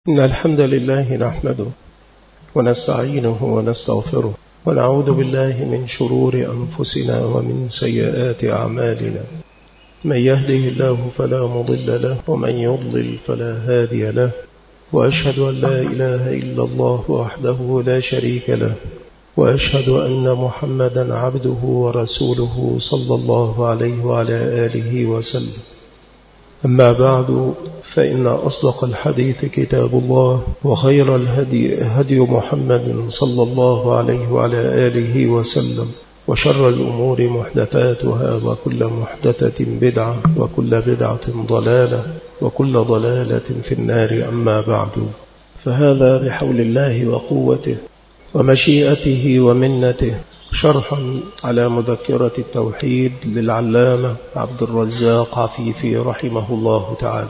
إن الحمد لله نحمده ونستعينه ونستغفره ونعوذ بالله من شرور أنفسنا ومن سيئات أعمالنا. من يهده الله فلا مضل له ومن يضلل فلا هادي له، وأشهد أن لا إله إلا الله وحده لا شريك له، وأشهد أن محمدا عبده ورسوله صلى الله عليه وعلى آله وسلم. أما بعد، فإن أصدق الحديث كتاب الله، وخير الهدي هدي محمد صلى الله عليه وعلى آله وسلم، وشر الأمور محدثاتها، وكل محدثة بدعة، وكل بدعة ضلالة، وكل ضلالة في النار. أما بعد، فهذا بحول الله وقوته ومشيئته ومنته شرح على مذكرة التوحيد للعلامة عبد الرزاق عفيفي رحمه الله تعالى.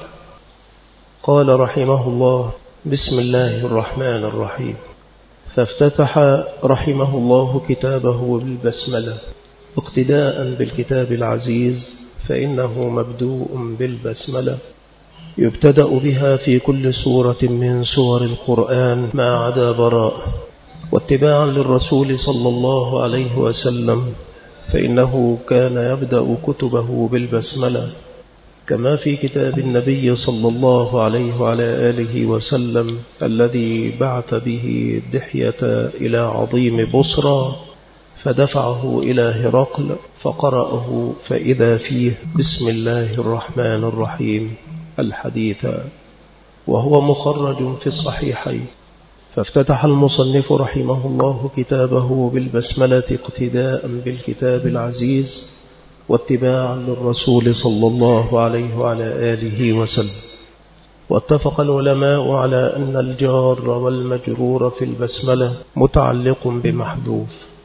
قال رحمه الله: بسم الله الرحمن الرحيم. فافتتح رحمه الله كتابه بالبسملة اقتداء بالكتاب العزيز، فإنه مبدوء بالبسملة يبتدأ بها في كل سورة من سور القرآن ما عدا براء، واتباعا للرسول صلى الله عليه وسلم، فإنه كان يبدأ كتبه بالبسملة، كما في كتاب النبي صلى الله عليه وعلى آله وسلم الذي بعث به دحية إلى عظيم بصرى، فدفعه إلى هرقل فقرأه فإذا فيه بسم الله الرحمن الرحيم الحديث، وهو مخرج في الصحيحين. فافتتح المصنف رحمه الله كتابه بالبسملة اقتداء بالكتاب العزيز واتباعا للرسول صلى الله عليه وعلى آله وسلم. واتفق العلماء على أن الجار والمجرور في البسملة متعلق بمحذوف،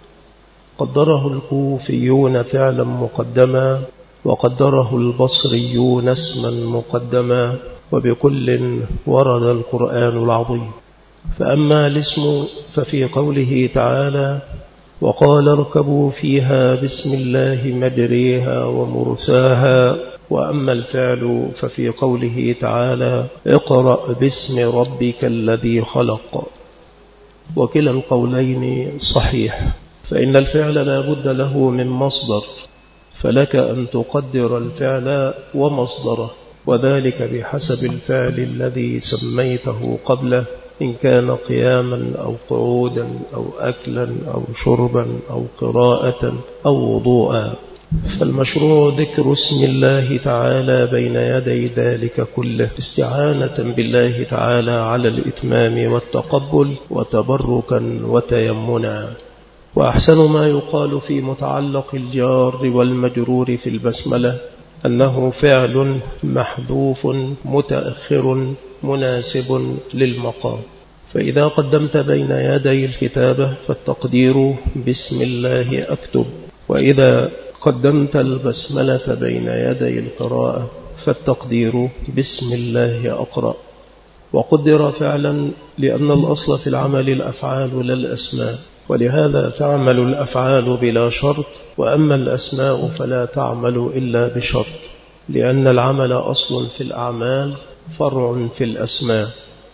قدره الكوفيون فعلا مقدما، وقدره البصريون اسما مقدما، وبكل ورد القرآن العظيم. فأما الاسم ففي قوله تعالى: وقال اركبوا فيها بسم الله مجريها ومرساها. وأما الفعل ففي قوله تعالى: اقرأ باسم ربك الذي خلق. وكلا القولين صحيح، فإن الفعل لا بد له من مصدر، فلك أن تقدر الفعل ومصدره، وذلك بحسب الفعل الذي سميته قبله، إن كان قياما أو قعودا أو أكلا أو شربا أو قراءة أو وضوءا. فالمشروع ذكر اسم الله تعالى بين يدي ذلك كله، استعانة بالله تعالى على الإتمام والتقبل، وتبركا وتيمنا. وأحسن ما يقال في متعلق الجار والمجرور في البسملة أنه فعل محذوف متأخر مناسب للمقام. فإذا قدمت بين يدي الكتابة فالتقدير بسم الله أكتب، وإذا قدمت البسملة بين يدي القراءة فالتقدير بسم الله أقرأ. وقدر فعلا لأن الأصل في العمل الأفعال لا الأسماء، ولهذا تعمل الأفعال بلا شرط، وأما الأسماء فلا تعمل إلا بشرط، لأن العمل أصل في الأعمال فرع في الأسماء.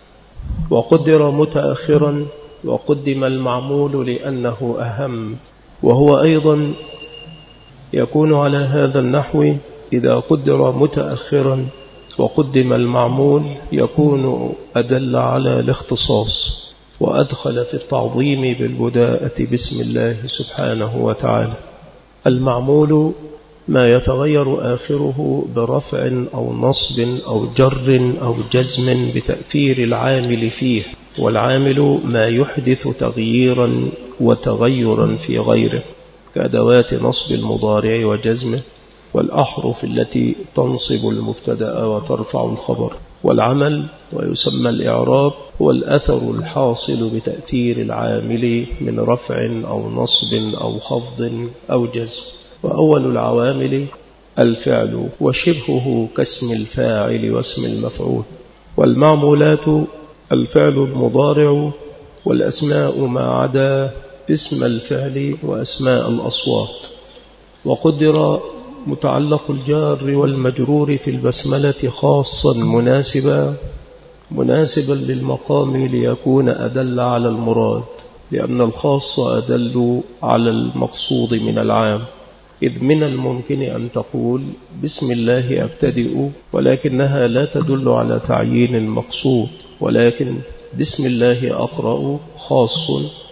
وقدر متأخرا، وقدم المعمول لأنه أهم، وهو أيضا يكون على هذا النحو: إذا قدر متأخرا وقدم المعمول يكون أدل على الاختصاص، وأدخل في التعظيم بالبداءة بسم الله سبحانه وتعالى. المعمول ما يتغير آخره برفع أو نصب أو جر أو جزم بتأثير العامل فيه، والعامل ما يحدث تغييرا وتغيرا في غيره، كأدوات نصب المضارع وجزمه، والأحرف التي تنصب المبتدأ وترفع الخبر. والعمل ويسمى الإعراب هو الأثر الحاصل بتأثير العامل من رفع أو نصب أو خفض أو جزم. وأول العوامل الفعل وشبهه كاسم الفاعل واسم المفعول. والمعمولات الفعل المضارع والأسماء ما عدا اسم الفعل وأسماء الأصوات. وقدر متعلق الجار والمجرور في البسملة خاصا مناسبا مناسبا للمقام ليكون أدل على المراد، لأن الخاص أدل على المقصود من العام، إذ من الممكن أن تقول بسم الله أبتدئ، ولكنها لا تدل على تعيين المقصود، ولكن بسم الله أقرأ خاص،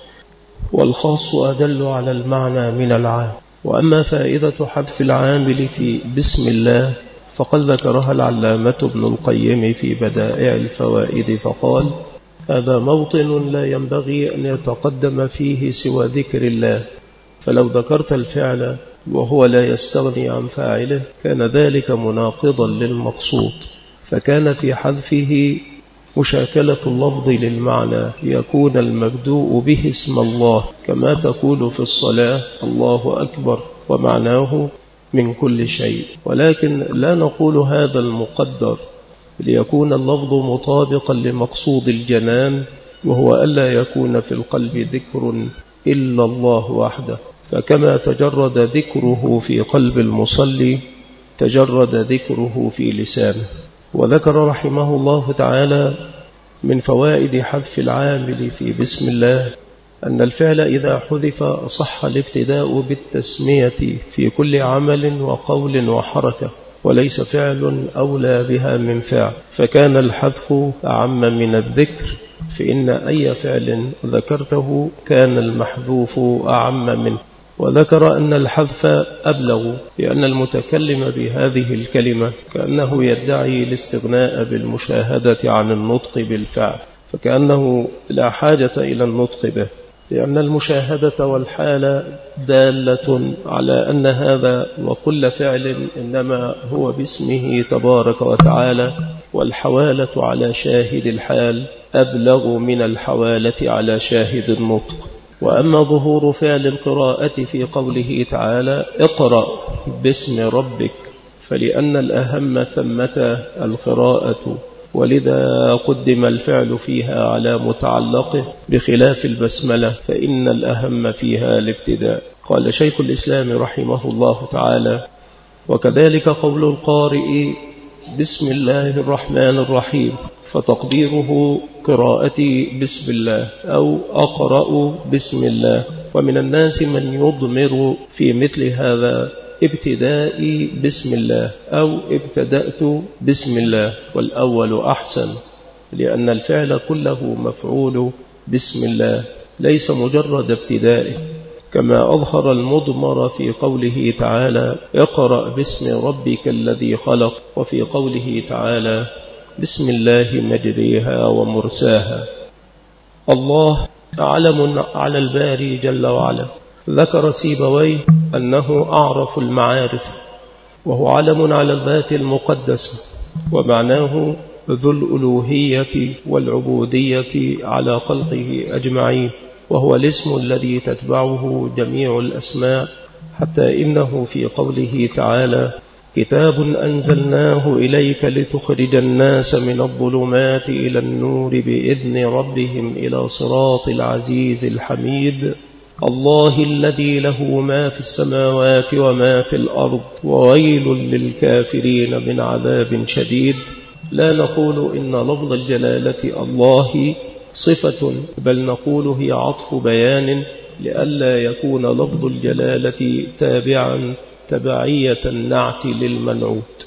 والخاص أدل على المعنى من العام. وأما فائدة حذف العامل في بسم الله فقد ذكرها العلامة ابن القيم في بدائع الفوائد، فقال: هذا موطن لا ينبغي أن يتقدم فيه سوى ذكر الله، فلو ذكرت الفعل وهو لا يستغني عن فاعله كان ذلك مناقضا للمقصود، فكان في حذفه مشاكلة اللفظ للمعنى ليكون المبدوء به اسم الله، كما تقول في الصلاة الله أكبر ومعناه من كل شيء، ولكن لا نقول هذا المقدر ليكون اللفظ مطابقا لمقصود الجنان، وهو ألا يكون في القلب ذكر إلا الله وحده، فكما تجرد ذكره في قلب المصلي تجرد ذكره في لسانه. وذكر رحمه الله تعالى من فوائد حذف العامل في بسم الله أن الفعل إذا حذف صح الابتداء بالتسمية في كل عمل وقول وحركة، وليس فعل أولى بها من فعل، فكان الحذف أعم من الذكر، فإن أي فعل ذكرته كان المحذوف أعم منه. وذكر أن الحذف أبلغ، لأن المتكلم بهذه الكلمة كأنه يدعي الاستغناء بالمشاهدة عن النطق بالفعل، فكأنه لا حاجة إلى النطق به، لأن المشاهدة والحالة دالة على أن هذا وكل فعل إنما هو باسمه تبارك وتعالى، والحوالة على شاهد الحال أبلغ من الحوالة على شاهد النطق. وأما ظهور فعل القراءة في قوله تعالى اقرأ باسم ربك، فلأن الأهم ثمة القراءة، ولذا قدم الفعل فيها على متعلقه، بخلاف البسملة فإن الأهم فيها الابتداء. قال شيخ الإسلام رحمه الله تعالى: وكذلك قول القارئ بسم الله الرحمن الرحيم، فتقديره قراءتي بسم الله أو أقرأ بسم الله. ومن الناس من يضمر في مثل هذا ابتدائي بسم الله أو ابتدأت بسم الله، والأول أحسن، لأن الفعل كله مفعول بسم الله ليس مجرد ابتدائه، كما أظهر المضمر في قوله تعالى اقرأ باسم ربك الذي خلق، وفي قوله تعالى بسم الله مجريها ومرساها. الله علم على الباري جل وعلا. ذكر سيبويه أنه أعرف المعارف، وهو علم على الذات المقدسة، ومعناه ذو الألوهية والعبودية على خلقه أجمعين، وهو الاسم الذي تتبعه جميع الأسماء، حتى إنه في قوله تعالى كتاب أنزلناه إليك لتخرج الناس من الظلمات إلى النور بإذن ربهم إلى صراط العزيز الحميد، الله الذي له ما في السماوات وما في الأرض وويل للكافرين من عذاب شديد. لا نقول إن لفظ الجلالة الله صفة، بل نقول هي عطف بيان، لئلا يكون لفظ الجلالة تابعا تبعية النعت للمنعوت.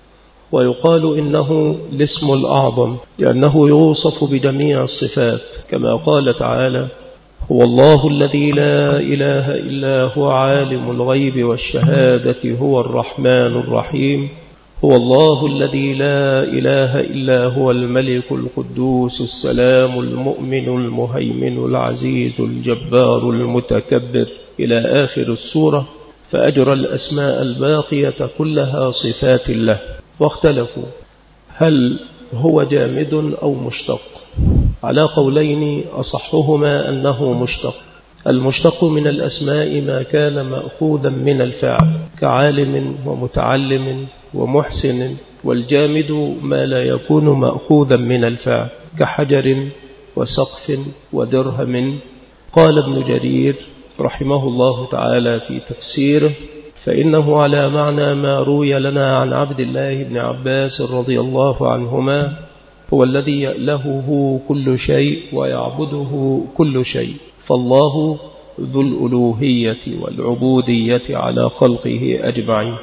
ويقال إنه الاسم الأعظم لأنه يوصف بجميع الصفات، كما قال تعالى هو الله الذي لا إله إلا هو عالم الغيب والشهادة هو الرحمن الرحيم، هو الله الذي لا إله إلا هو الملك القدوس السلام المؤمن المهيمن العزيز الجبار المتكبر إلى آخر السورة. فأجرى الأسماء الباقية كلها صفات له. واختلفوا هل هو جامد أو مشتق، على قولين أصحهما أنه مشتق. المشتق من الأسماء ما كان مأخوذا من الفعل كعالم ومتعلم ومحسن، والجامد ما لا يكون مأخوذا من الفعل كحجر وسقف ودرهم. قال ابن جرير رحمه الله تعالى في تفسيره فإنه على معنى ما روي لنا عن عبد الله بن عباس رضي الله عنهما هو الذي يألهه كل شيء ويعبده كل شيء، فالله ذو الألوهية والعبودية على خلقه أجمعين.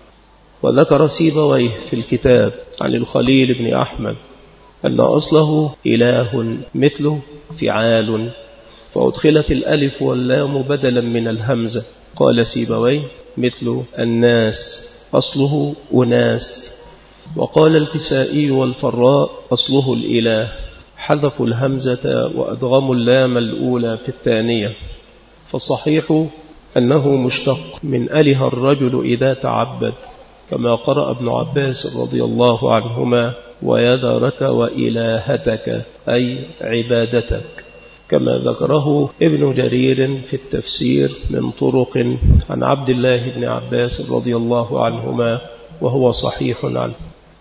وذكر سيبويه في الكتاب عن الخليل بن أحمد أن أصله إله مثله فعال، فأدخلت الألف واللام بدلا من الهمزة. قال سيبويه مثل الناس أصله أناس. وقال الكسائي والفراء أصله الإله، حذفوا الهمزة وأدغموا اللام الأولى في الثانية. فالصحيح أنه مشتق من أله الرجل إذا تعبد، كما قرأ ابن عباس رضي الله عنهما ويذرك وإلهتك أي عبادتك، كما ذكره ابن جرير في التفسير من طرق عن عبد الله بن عباس رضي الله عنهما وهو صحيح عنه.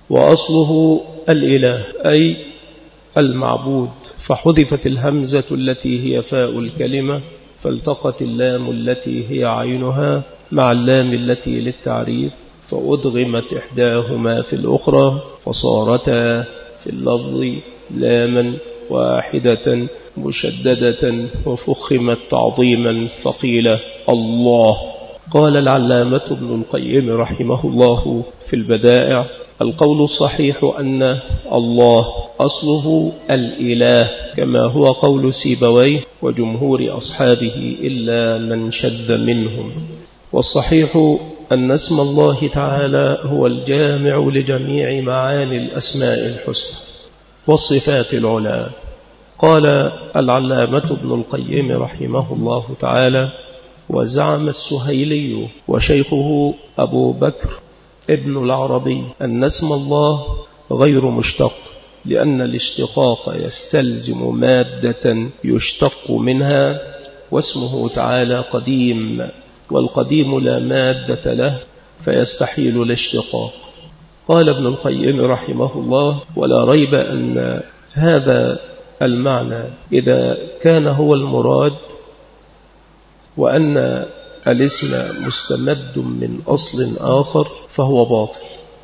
وأصله الإله أي المعبود، فحذفت الهمزة التي هي فاء الكلمة، فالتقت اللام التي هي عينها مع اللام التي للتعريف، فأدغمت إحداهما في الأخرى، فصارتا في اللفظ لاما واحدة مشددة وفخمت تعظيما، فقيل الله. قال العلامة ابن القيم رحمه الله في البدائع: القول الصحيح أن الله أصله الإله، كما هو قول سيبويه وجمهور أصحابه إلا من شذ منهم. والصحيح أن اسم الله تعالى هو الجامع لجميع معاني الأسماء الحسنى والصفات العلى. قال العلامة ابن القيم رحمه الله تعالى: وزعم السهيلي وشيخه أبو بكر ابن العربي أن اسم الله غير مشتق، لأن الاشتقاق يستلزم مادة يشتق منها، واسمه تعالى قديم، والقديم لا مادة له فيستحيل الاشتقاق. قال ابن القيم رحمه الله: ولا ريب أن هذا المعنى إذا كان هو المراد، وأن الاسم مستمد من أصل آخر فهو باطل،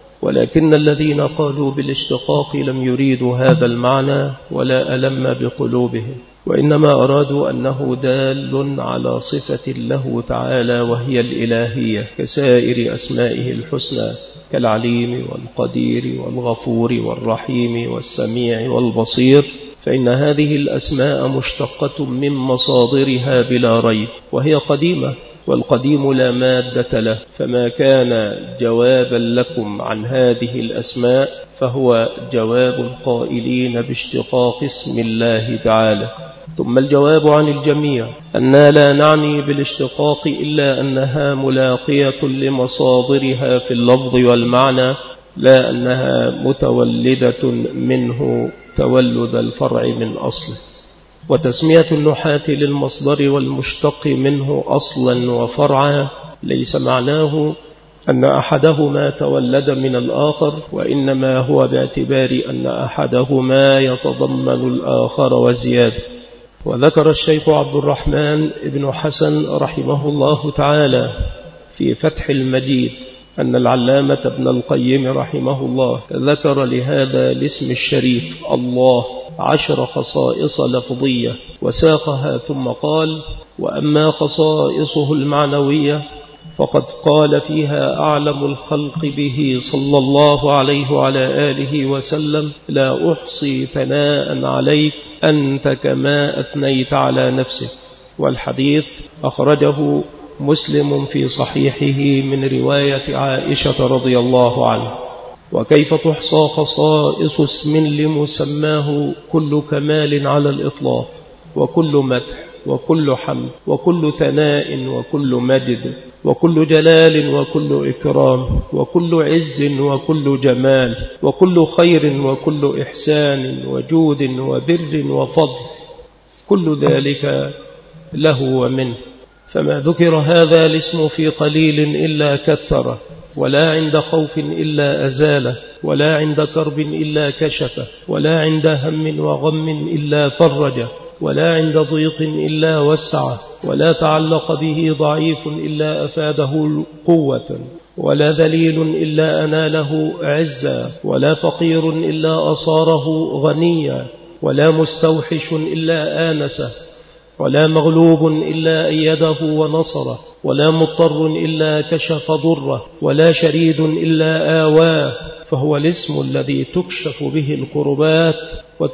ولكن الذين قالوا بالاشتقاق لم يريدوا هذا المعنى ولا ألم بقلوبهم، وإنما أرادوا أنه دال على صفة له تعالى وهي الإلهية كسائر أسمائه الحسنى، كالعليم والقدير والغفور والرحيم والسميع والبصير، فإن هذه الأسماء مشتقة من مصادرها بلا ريب، وهي قديمة، والقديم لا مادة له، فما كان جوابا لكم عن هذه الأسماء فهو جواب القائلين باشتقاق اسم الله تعالى. ثم الجواب عن الجميع أننا لا نعني بالاشتقاق إلا أنها ملاقية لمصادرها في اللفظ والمعنى، لا أنها متولدة منه تولد الفرع من أصله. وتسمية النحاة للمصدر والمشتق منه أصلا وفرعا ليس معناه أن أحدهما تولد من الآخر، وإنما هو باعتبار أن أحدهما يتضمن الآخر وزيادة. وذكر الشيخ عبد الرحمن بن حسن رحمه الله تعالى في فتح المجيد أن العلامة ابن القيم رحمه الله ذكر لهذا الاسم الشريف الله 10 خصائص لفظية وساقها، ثم قال: وأما خصائصه المعنوية فقد قال فيها أعلم الخلق به صلى الله عليه وعلى آله وسلم: لا أحصي ثناء عليك أنت كما أثنيت على نفسك. والحديث أخرجه مسلم في صحيحه من رواية عائشة رضي الله عنها. وكيف تحصى خصائص اسم لمسماه كل كمال على الإطلاق، وكل مدح، وكل حمد، وكل ثناء، وكل مجد، وكل جلال، وكل إكرام، وكل عز، وكل جمال، وكل خير، وكل إحسان وجود وبر وفضل، كل ذلك له ومنه. فما ذكر هذا الاسم في قليل إلا كثره، ولا عند خوف إلا أزاله، ولا عند كرب إلا كشفه، ولا عند هم وغم إلا فرجه، ولا عند ضيق إلا وسعه، ولا تعلق به ضعيف إلا أفاده قوة، ولا ذليل إلا أناله عزا، ولا فقير إلا أصاره غنيا، ولا مستوحش إلا آنسه، ولا مغلوب إلا أيده ونصره، ولا مضطر إلا كشف ضره، ولا شريد إلا آواه. فهو الاسم الذي تكشف به الكربات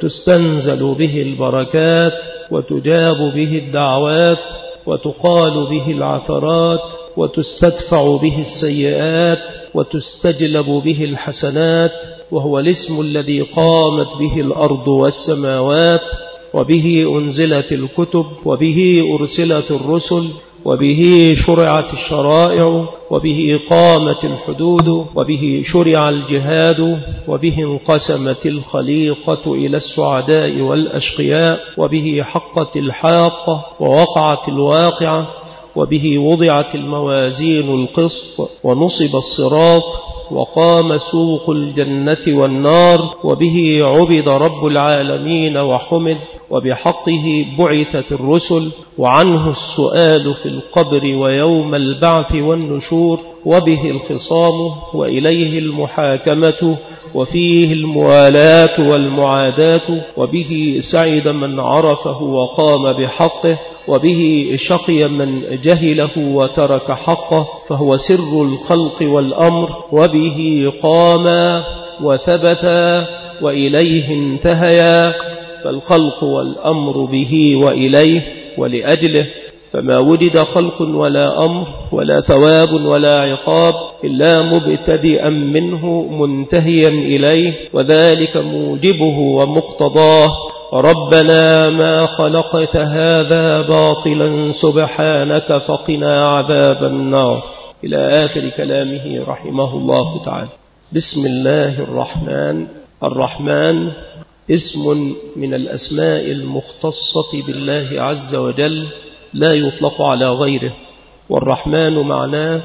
وتستنزل به البركات وتجاب به الدعوات وتقال به العثرات وتستدفع به السيئات وتستجلب به الحسنات. وهو الاسم الذي قامت به الأرض والسماوات، وبه أنزلت الكتب، وبه أرسلت الرسل، وبه شرعت الشرائع، وبه قامت الحدود، وبه شرع الجهاد، وبه انقسمت الخليقة إلى السعداء والأشقياء، وبه حقت الحاقة ووقعت الواقعة، وبه وضعت الموازين القسط ونصب الصراط وقام سوق الجنة والنار، وبه عبد رب العالمين وحمد، وبحقه بعثت الرسل، وعنه السؤال في القبر ويوم البعث والنشور، وبه الخصام وإليه المحاكمة، وفيه الموالاة والمعاداة، وبه سعد من عرفه وقام بحقه، وبه شقي من جهله وترك حقه، فهو سر الخلق والأمر، وبه قاما وثبتا وإليه انتهيا، فالخلق والأمر به وإليه ولأجله، فما وجد خلق ولا أمر ولا ثواب ولا عقاب إلا مبتدئا منه منتهيا إليه، وذلك موجبه ومقتضاه. ربنا ما خلقت هذا باطلا سبحانك فقنا عذاب النار، إلى آخر كلامه رحمه الله تعالى. بسم الله الرحمن اسم من الأسماء المختصة بالله عز وجل لا يطلق على غيره، والرحمن معناه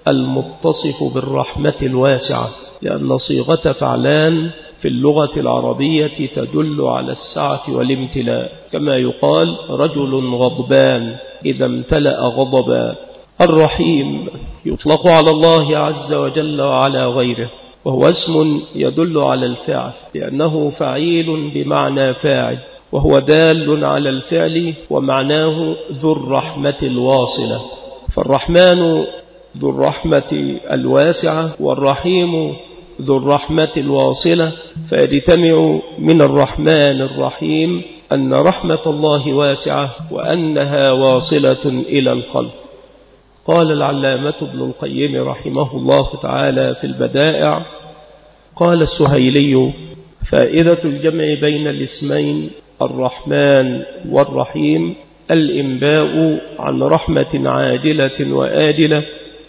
المتصف بالرحمة الواسعة، لأن صيغة فعلان في اللغة العربية تدل على السعة والامتلاء، كما يقال رجل غضبان إذا امتلأ غضبا. الرحيم يطلق على الله عز وجل وعلى غيره، وهو اسم يدل على الفعل لأنه فعيل بمعنى فاعل، وهو دال على الفعل ومعناه ذو الرحمة الواصلة. فالرحمن ذو الرحمة الواسعة، والرحيم ذو الرحمة الواصلة، فيجتمع من الرحمن الرحيم أن رحمة الله واسعة وأنها واصلة إلى الخلق. قال العلامة ابن القيم رحمه الله تعالى في البدائع، قال السهيلي: فائدة الجمع بين الاسمين الرحمن والرحيم الإنباء عن رحمة عاجلة وآجلة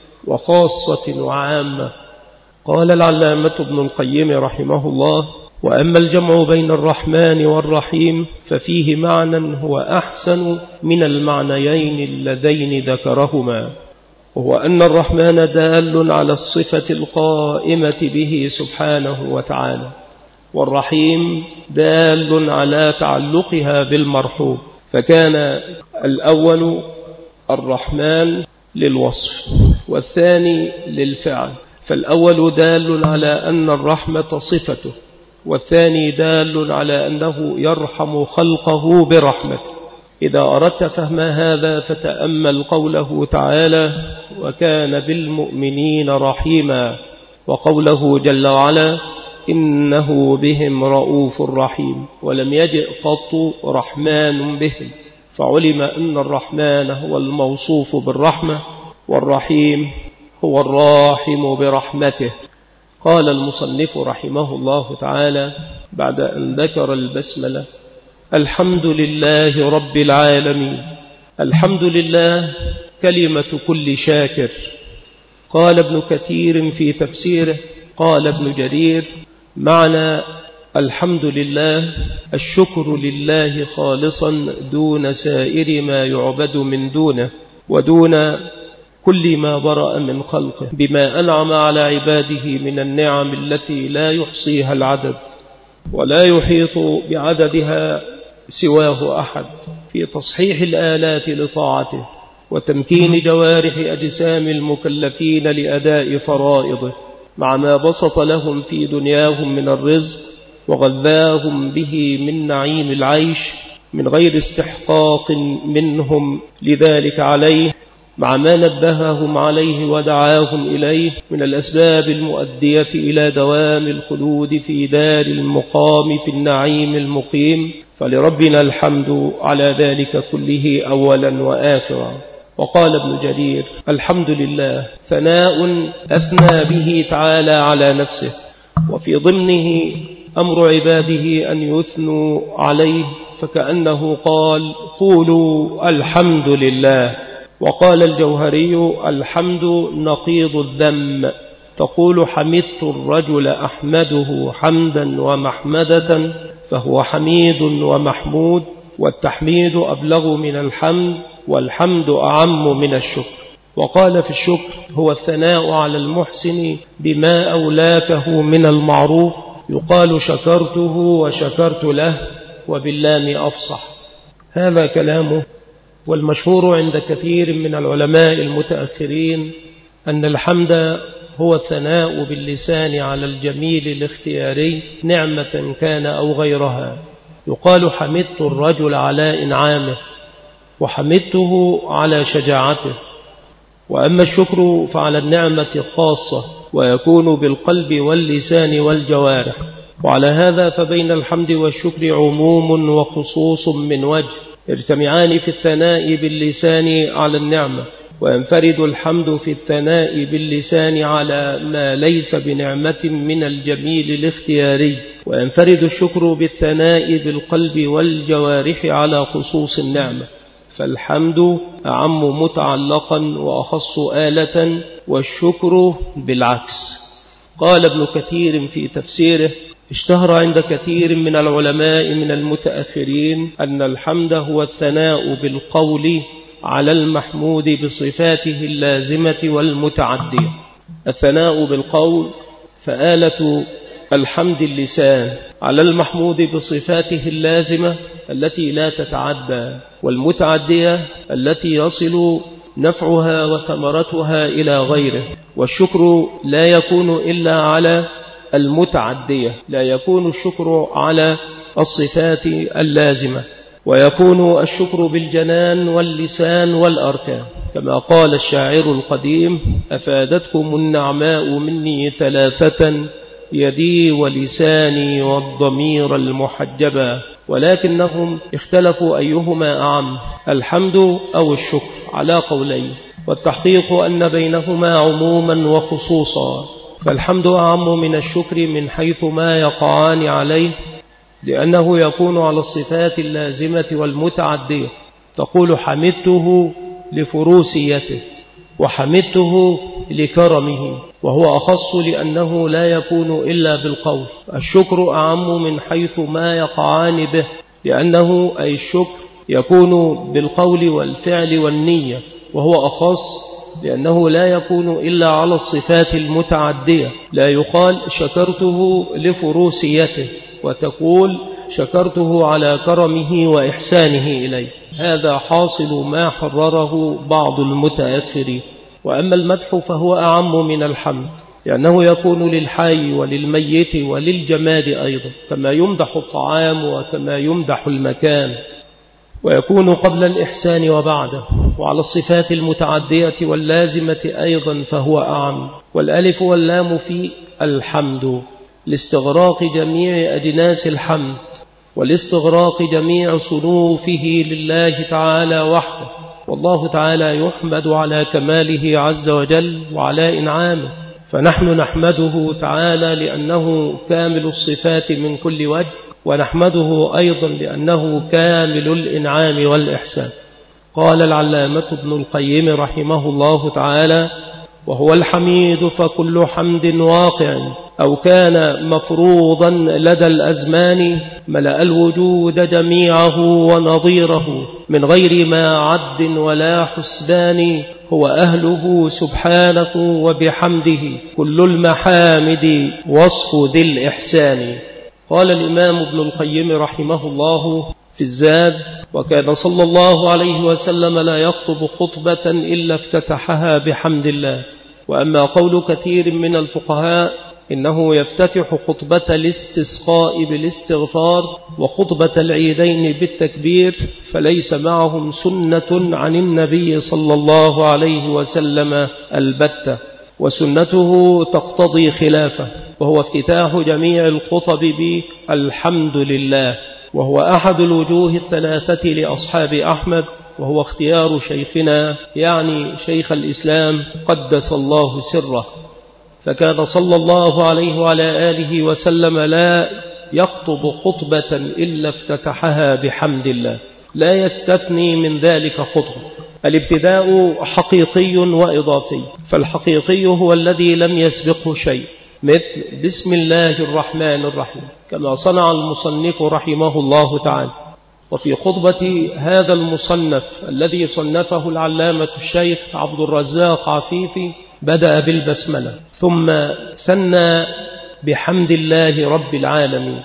وخاصة وعامة. قال العلامة ابن القيم رحمه الله: وأما الجمع بين الرحمن والرحيم ففيه معنى هو أحسن من المعنيين اللذين ذكرهما، وهو أن الرحمن دال على الصفة القائمة به سبحانه وتعالى، والرحيم دال على تعلقها بالمرحوم، فكان الأول الرحمن للوصف والثاني للفعل، فالأول دال على أن الرحمة صفته، والثاني دال على أنه يرحم خلقه برحمته. إذا أردت فهم هذا فتأمل قوله تعالى: وكان بالمؤمنين رحيما، وقوله جل وعلا: إنه بهم رؤوف رحيم، ولم يجئ قط رحمن بهم، فعلم أن الرحمن هو الموصوف بالرحمة، والرحيم هو الراحم برحمته. قال المصنف رحمه الله تعالى بعد أن ذكر البسملة: الحمد لله رب العالمين. الحمد لله كلمة كل شاكر. قال ابن كثير في تفسيره، قال ابن جرير: معنى الحمد لله الشكر لله خالصا دون سائر ما يعبد من دونه، ودون كل ما برأ من خلقه، بما أنعم على عباده من النعم التي لا يحصيها العدد ولا يحيط بعددها سواه أحد في تصحيح الآلات لطاعته وتمكين جوارح أجسام المكلفين لأداء فرائضه، مع ما بسط لهم في دنياهم من الرزق وغذاهم به من نعيم العيش من غير استحقاق منهم لذلك عليه، مع ما نبههم عليه ودعاهم إليه من الأسباب المؤدية إلى دوام الخلود في دار المقام في النعيم المقيم. فلربنا الحمد على ذلك كله أولا وآخرا. وقال ابن جرير: الحمد لله ثناء أثنى به تعالى على نفسه، وفي ضمنه أمر عباده أن يثنوا عليه، فكأنه قال: قولوا الحمد لله. وقال الجوهري: الحمد نقيض الذم، تقول حمدت الرجل أحمده حمدا ومحمدة فهو حميد ومحمود، والتحميد أبلغ من الحمد، والحمد أعم من الشكر. وقال في الشكر: هو الثناء على المحسن بما أولاكه من المعروف، يقال شكرته وشكرت له، وباللام أفصح. هذا كلامه. والمشهور عند كثير من العلماء المتأخرين أن الحمد هو الثناء باللسان على الجميل الاختياري نعمة كان أو غيرها. يقال حمدت الرجل على إنعامه، وحمدته على شجاعته. وأما الشكر فعلى النعمة خاصة، ويكون بالقلب واللسان والجوارح. وعلى هذا فبين الحمد والشكر عموم وخصوص من وجه، يجتمعان في الثناء باللسان على النعمة، وينفرد الحمد في الثناء باللسان على ما ليس بنعمة من الجميل الاختياري، وينفرد الشكر بالثناء بالقلب والجوارح على خصوص النعمة. فالحمد أعم متعلقا وأخص آلة، والشكر بالعكس. قال ابن كثير في تفسيره: اشتهر عند كثير من العلماء من المتأخرين أن الحمد هو الثناء بالقول على المحمود بصفاته اللازمة والمتعدية. الثناء بالقول فآلة الحمد اللسان على المحمود بصفاته اللازمة التي لا تتعدى، والمتعدية التي يصل نفعها وثمرتها إلى غيره. والشكر لا يكون إلا على المتعدية، لا يكون الشكر على الصفات اللازمة، ويكون الشكر بالجنان واللسان والأركان، كما قال الشاعر القديم: أفادتكم النعماء مني ثلاثة، يدي ولساني والضمير المحجبا، ولكنهم اختلفوا أيهما أعم، الحمد أو الشكر، على قولين، والتحقيق أن بينهما عموما وخصوصا. فالحمد أعم من الشكر من حيث ما يقعان عليه، لأنه يكون على الصفات اللازمة والمتعدية. تقول حمدته لفروسيته، وحمدته لكرمه، وهو أخص لأنه لا يكون إلا بالقول. الشكر أعم من حيث ما يقعان به، لأنه أي الشكر يكون بالقول والفعل والنية، وهو أخص لأنه لا يكون إلا على الصفات المتعدية. لا يقال شكرته لفروسيته وتقول شكرته على كرمه وإحسانه إليه. هذا حاصل ما حرره بعض المتأخرين. وأما المدح فهو أعم من الحمد، لأنه يكون للحي وللميت وللجماد أيضا، كما يمدح الطعام وكما يمدح المكان، ويكون قبل الإحسان وبعده. وعلى الصفات المتعدية واللازمة أيضا فهو أعم. والألف واللام في الحمد لاستغراق جميع أجناس الحمد، والاستغراق جميع صنوفه لله تعالى وحده. والله تعالى يحمد على كماله عز وجل وعلى إنعامه، فنحن نحمده تعالى لأنه كامل الصفات من كل وجه، ونحمده أيضا لأنه كامل الإنعام والإحسان. قال العلامة ابن القيم رحمه الله تعالى: وهو الحميد فكل حمد واقع أو كان مفروضا لدى الأزمان، ملأ الوجود جميعه ونظيره من غير ما عد ولا حسبان، هو أهله سبحانه وبحمده كل المحامد وصف ذي الإحسان. قال الإمام ابن القيم رحمه الله في الزاد: وكان صلى الله عليه وسلم لا يخطب خطبة إلا افتتحها بحمد الله. وأما قول كثير من الفقهاء إنه يفتتح خطبة الاستسقاء بالاستغفار وخطبة العيدين بالتكبير فليس معهم سنة عن النبي صلى الله عليه وسلم البتة، وسنته تقتضي خلافه، وهو افتتاح جميع الخطب بالحمد لله، وهو أحد الوجوه الثلاثة لأصحاب أحمد، وهو اختيار شيخنا يعني شيخ الإسلام قدس الله سره. فكان صلى الله عليه وعلى آله وسلم لا يخطب خطبة إلا افتتحها بحمد الله، لا يستثني من ذلك خطبة. الابتداء حقيقي وإضافي، فالحقيقي هو الذي لم يسبقه شيء، مثل بسم الله الرحمن الرحيم كما صنع المصنف رحمه الله تعالى. وفي خطبة هذا المصنف الذي صنفه العلامة الشيخ عبد الرزاق عفيفي بدأ بالبسملة ثم ثنى بحمد الله رب العالمين،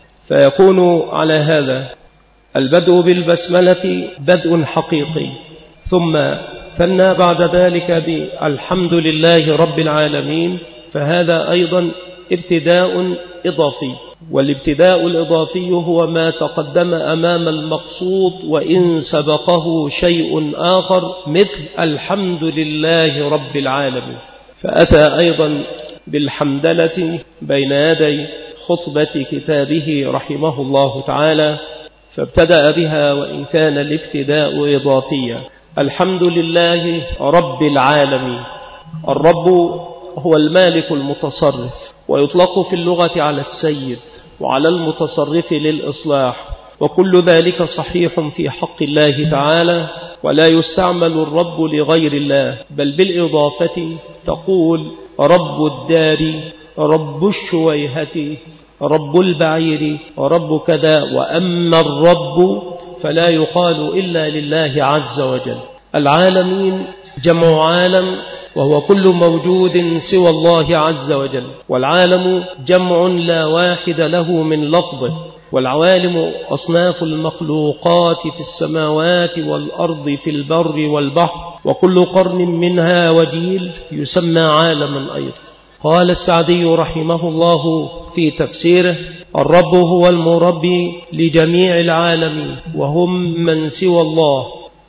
فيكون على هذا البدء بالبسملة بدء حقيقي، ثم ثنى بعد ذلك بالحمد لله رب العالمين، فهذا أيضا ابتداء إضافي. والابتداء الإضافي هو ما تقدم أمام المقصود وإن سبقه شيء آخر، مثل الحمد لله رب العالمين. فأتى أيضا بالحمدلة بين يدي خطبة كتابه رحمه الله تعالى، فابتدأ بها وإن كان الابتداء إضافيا. الحمد لله رب العالمين. الرب هو المالك المتصرف، ويطلق في اللغة على السيد وعلى المتصرف للإصلاح، وكل ذلك صحيح في حق الله تعالى، ولا يستعمل الرب لغير الله، بل بالإضافة تقول رب الدار، رب الشويهة، رب البعير، رب كذا. وأما الرب فلا يقال إلا لله عز وجل. العالمين جمع عالم، وهو كل موجود سوى الله عز وجل، والعالم جمع لا واحد له من لفظه. والعوالم أصناف المخلوقات في السماوات والأرض في البر والبحر، وكل قرن منها وجيل يسمى عالما أيضا. قال السعدي رحمه الله في تفسيره: الرب هو المربي لجميع العالمين، وهم من سوى الله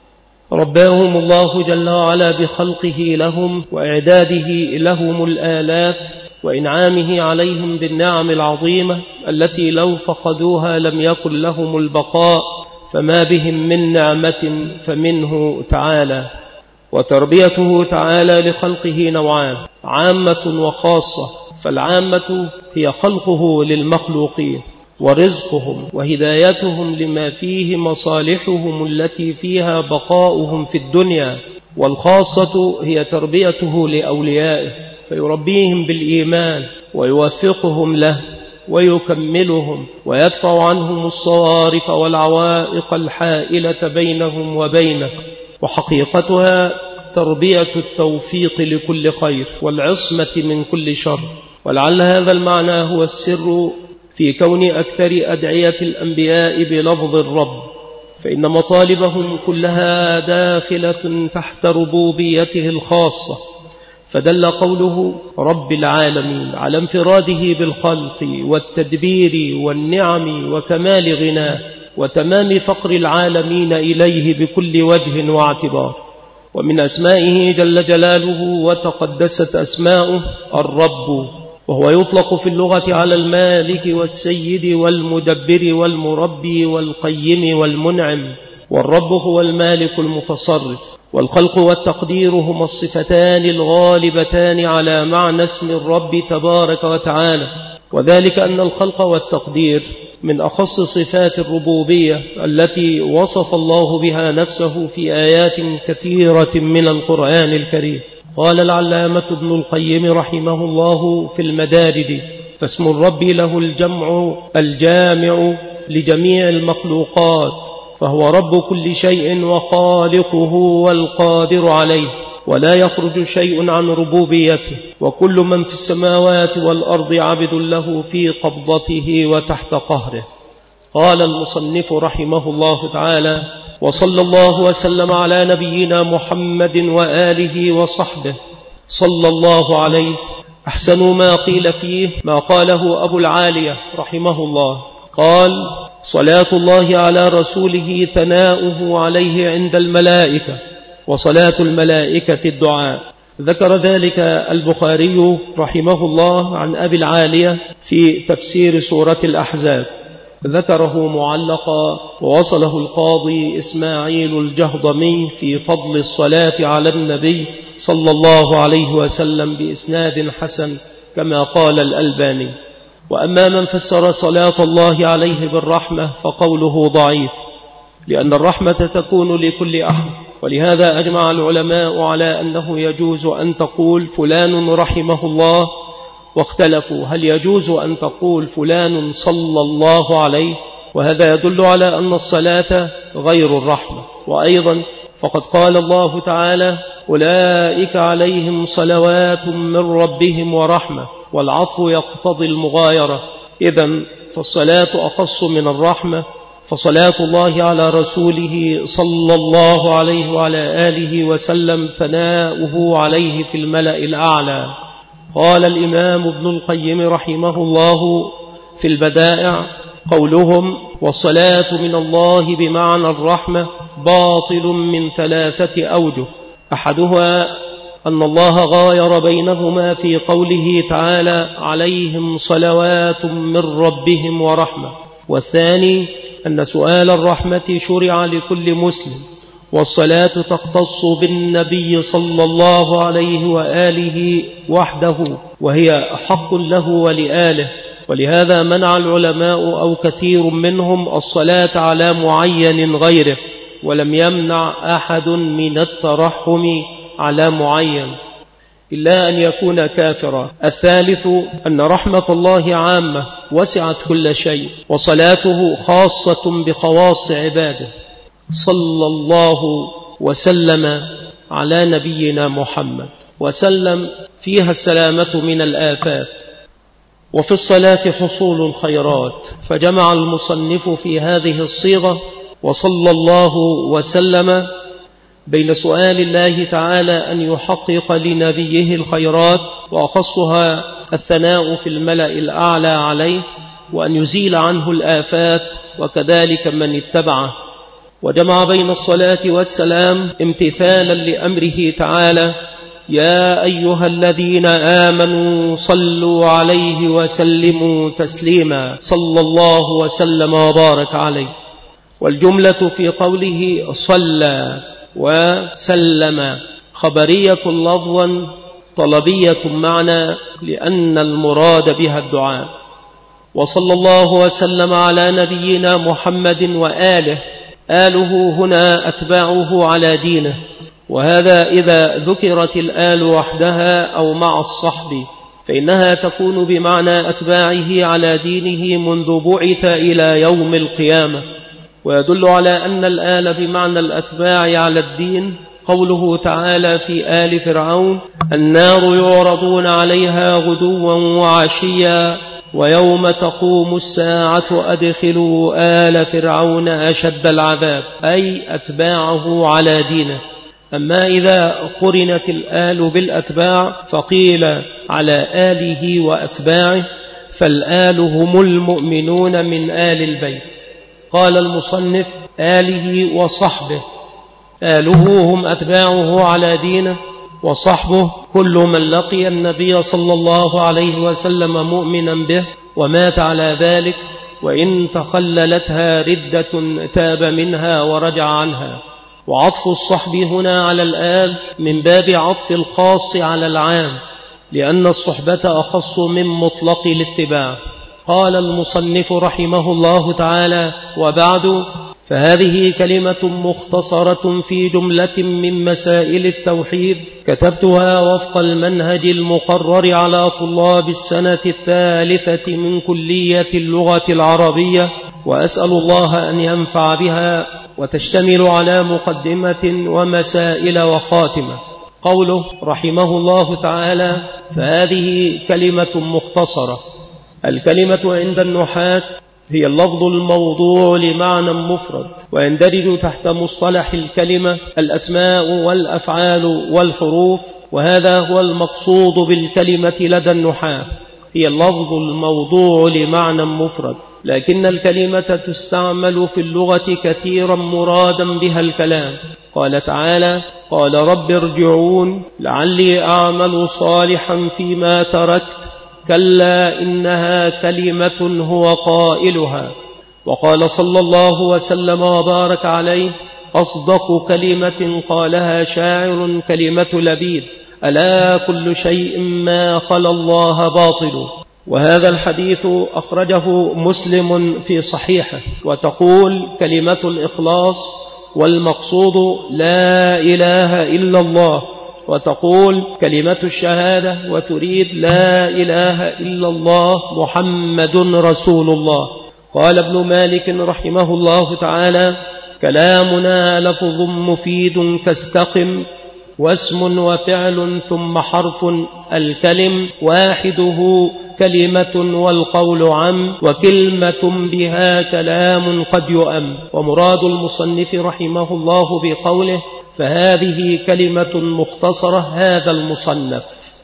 رباهم الله جل وعلا بخلقه لهم وإعداده لهم الآلات وإنعامه عليهم بالنعم العظيمة التي لو فقدوها لم يكن لهم البقاء، فما بهم من نعمة فمنه تعالى. وتربيته تعالى لخلقه نوعان: عامة وخاصة. فالعامة هي خلقه للمخلوقين ورزقهم وهدايتهم لما فيه مصالحهم التي فيها بقاؤهم في الدنيا. والخاصة هي تربيته لأوليائه، فيربيهم بالإيمان ويوفقهم له ويكملهم ويدفع عنهم الصوارف والعوائق الحائلة بينهم وبينه. وحقيقتها تربية التوفيق لكل خير والعصمة من كل شر. ولعل هذا المعنى هو السر في كون أكثر أدعية الأنبياء بلفظ الرب، فإن مطالبهم كلها داخلة تحت ربوبيته الخاصة. فدل قوله رب العالمين على انفراده بالخلق والتدبير والنعم وكمال غناه وتمام فقر العالمين إليه بكل وجه واعتبار. ومن أسمائه جل جلاله وتقدست أسماؤه الرب، وهو يطلق في اللغة على المالك والسيد والمدبر والمربي والقيم والمنعم. والرب هو المالك المتصرف، والخلق والتقدير هما الصفتان الغالبتان على معنى اسم الرب تبارك وتعالى. وذلك أن الخلق والتقدير من أخص صفات الربوبية التي وصف الله بها نفسه في آيات كثيرة من القرآن الكريم. قال العلامة ابن القيم رحمه الله في المدارج: فاسم الرب له الجامع لجميع المخلوقات، فهو رب كل شيء وخالقه والقادر عليه، ولا يخرج شيء عن ربوبيته، وكل من في السماوات والأرض عبد له في قبضته وتحت قهره. قال المصنف رحمه الله تعالى: وصلى الله وسلم على نبينا محمد وآله وصحبه صلى الله عليه. أحسن ما قيل فيه ما قاله أبو العالية رحمه الله، قال: صلاة الله على رسوله ثناؤه عليه عند الملائكة، وصلاة الملائكة الدعاء. ذكر ذلك البخاري رحمه الله عن أبي العالية في تفسير سورة الأحزاب، ذكره معلقا، ووصله القاضي إسماعيل الجهضمي في فضل الصلاة على النبي صلى الله عليه وسلم بإسناد حسن كما قال الألباني. وأما من فسر صلاة الله عليه بالرحمة فقوله ضعيف، لأن الرحمة تكون لكل أحد، ولهذا أجمع العلماء على أنه يجوز أن تقول فلان رحمه الله، واختلفوا هل يجوز أن تقول فلان صلى الله عليه، وهذا يدل على أن الصلاة غير الرحمة. وأيضا فقد قال الله تعالى: أولئك عليهم صلوات من ربهم ورحمة، والعطف يقتضي المغايرة، إذن فالصلاة أخص من الرحمة، فصلاة الله على رسوله صلى الله عليه وعلى آله وسلم ثناؤه عليه في الملأ الأعلى. قال الإمام ابن القيم رحمه الله في البدائع: قولهم والصلاة من الله بمعنى الرحمة باطل من 3 أوجه. أحدها أن الله غاير بينهما في قوله تعالى: عليهم صلوات من ربهم ورحمة. والثاني أن سؤال الرحمة شرع لكل مسلم، والصلاة تختص بالنبي صلى الله عليه وآله وحده، وهي حق له ولآله. ولهذا منع العلماء أو كثير منهم الصلاة على معين غيره، ولم يمنع أحد من الترحم على معين إلا أن يكون كافرا. الثالث أن رحمة الله عامة وسعت كل شيء، وصلاته خاصة بخواص عباده. صلى الله وسلم على نبينا محمد، وسلم فيها السلامة من الآفات، وفي الصلاة حصول الخيرات، فجمع المصنف في هذه الصيغة وصلى الله وسلم بين سؤال الله تعالى أن يحقق لنبيه الخيرات، وأخصها الثناء في الملأ الأعلى عليه، وأن يزيل عنه الآفات، وكذلك من اتبعه. وجمع بين الصلاة والسلام امتثالا لأمره تعالى: يا أيها الذين آمنوا صلوا عليه وسلموا تسليما، صلى الله وسلم وبارك عليه. والجملة في قوله صلى وسلم خبرية لفظا طلبية معنى، لأن المراد بها الدعاء. وصلى الله وسلم على نبينا محمد وآله، آله هنا أتباعه على دينه، وهذا إذا ذكرت الآل وحدها أو مع الصحب، فإنها تكون بمعنى أتباعه على دينه منذ بعث إلى يوم القيامة. ويدل على أن الآل بمعنى الأتباع على الدين قوله تعالى في آل فرعون: النار يعرضون عليها غدوا وعشيا ويوم تقوم الساعة أدخلوا آل فرعون أشد العذاب، أي أتباعه على دينه. أما إذا قرنت الآل بالأتباع فقيل على آله وأتباعه، فالآل هم المؤمنون من آل البيت. قال المصنف: آله وصحبه، آله هم أتباعه على دينه، وصحبه كل من لقي النبي صلى الله عليه وسلم مؤمنا به ومات على ذلك، وإن تخللتها ردة تاب منها ورجع عنها. وعطف الصحب هنا على الآل من باب عطف الخاص على العام، لأن الصحبة أخص من مطلق الاتباع. قال المصنف رحمه الله تعالى: وبعد، فهذه كلمة مختصرة في جملة من مسائل التوحيد كتبتها وفق المنهج المقرر على طلاب السنة 3 من كلية اللغة العربية، وأسأل الله أن ينفع بها، وتشتمل على مقدمة ومسائل وخاتمة. قوله رحمه الله تعالى: فهذه كلمة مختصرة. الكلمة عند النحاة هي اللفظ الموضوع لمعنى مفرد، ويندرج تحت مصطلح الكلمة الأسماء والأفعال والحروف، وهذا هو المقصود بالكلمة لدى النحاة. هي اللفظ الموضوع لمعنى مفرد، لكن الكلمة تستعمل في اللغة كثيرا مرادا بها الكلام. قال تعالى: قال رب ارجعون لعلي أعمل صالحا فيما تركت كلا إنها كلمة هو قائلها. وقال صلى الله وسلم وبارك عليه: أصدق كلمة قالها شاعر كلمة لبيد: ألا كل شيء ما خلا الله باطل. وهذا الحديث أخرجه مسلم في صحيحه، وتقول كلمة الإخلاص والمقصود لا إله إلا الله، وتقول كلمة الشهادة وتريد لا إله إلا الله محمد رسول الله. قال ابن مالك رحمه الله تعالى: كلامنا لفظ مفيد كاستقم، واسم وفعل ثم حرف الكلم، واحده كلمة والقول عم، وكلمة بها كلام قد يؤم. ومراد المصنف رحمه الله بقوله فهذه كلمة مختصرة هذا المصنف،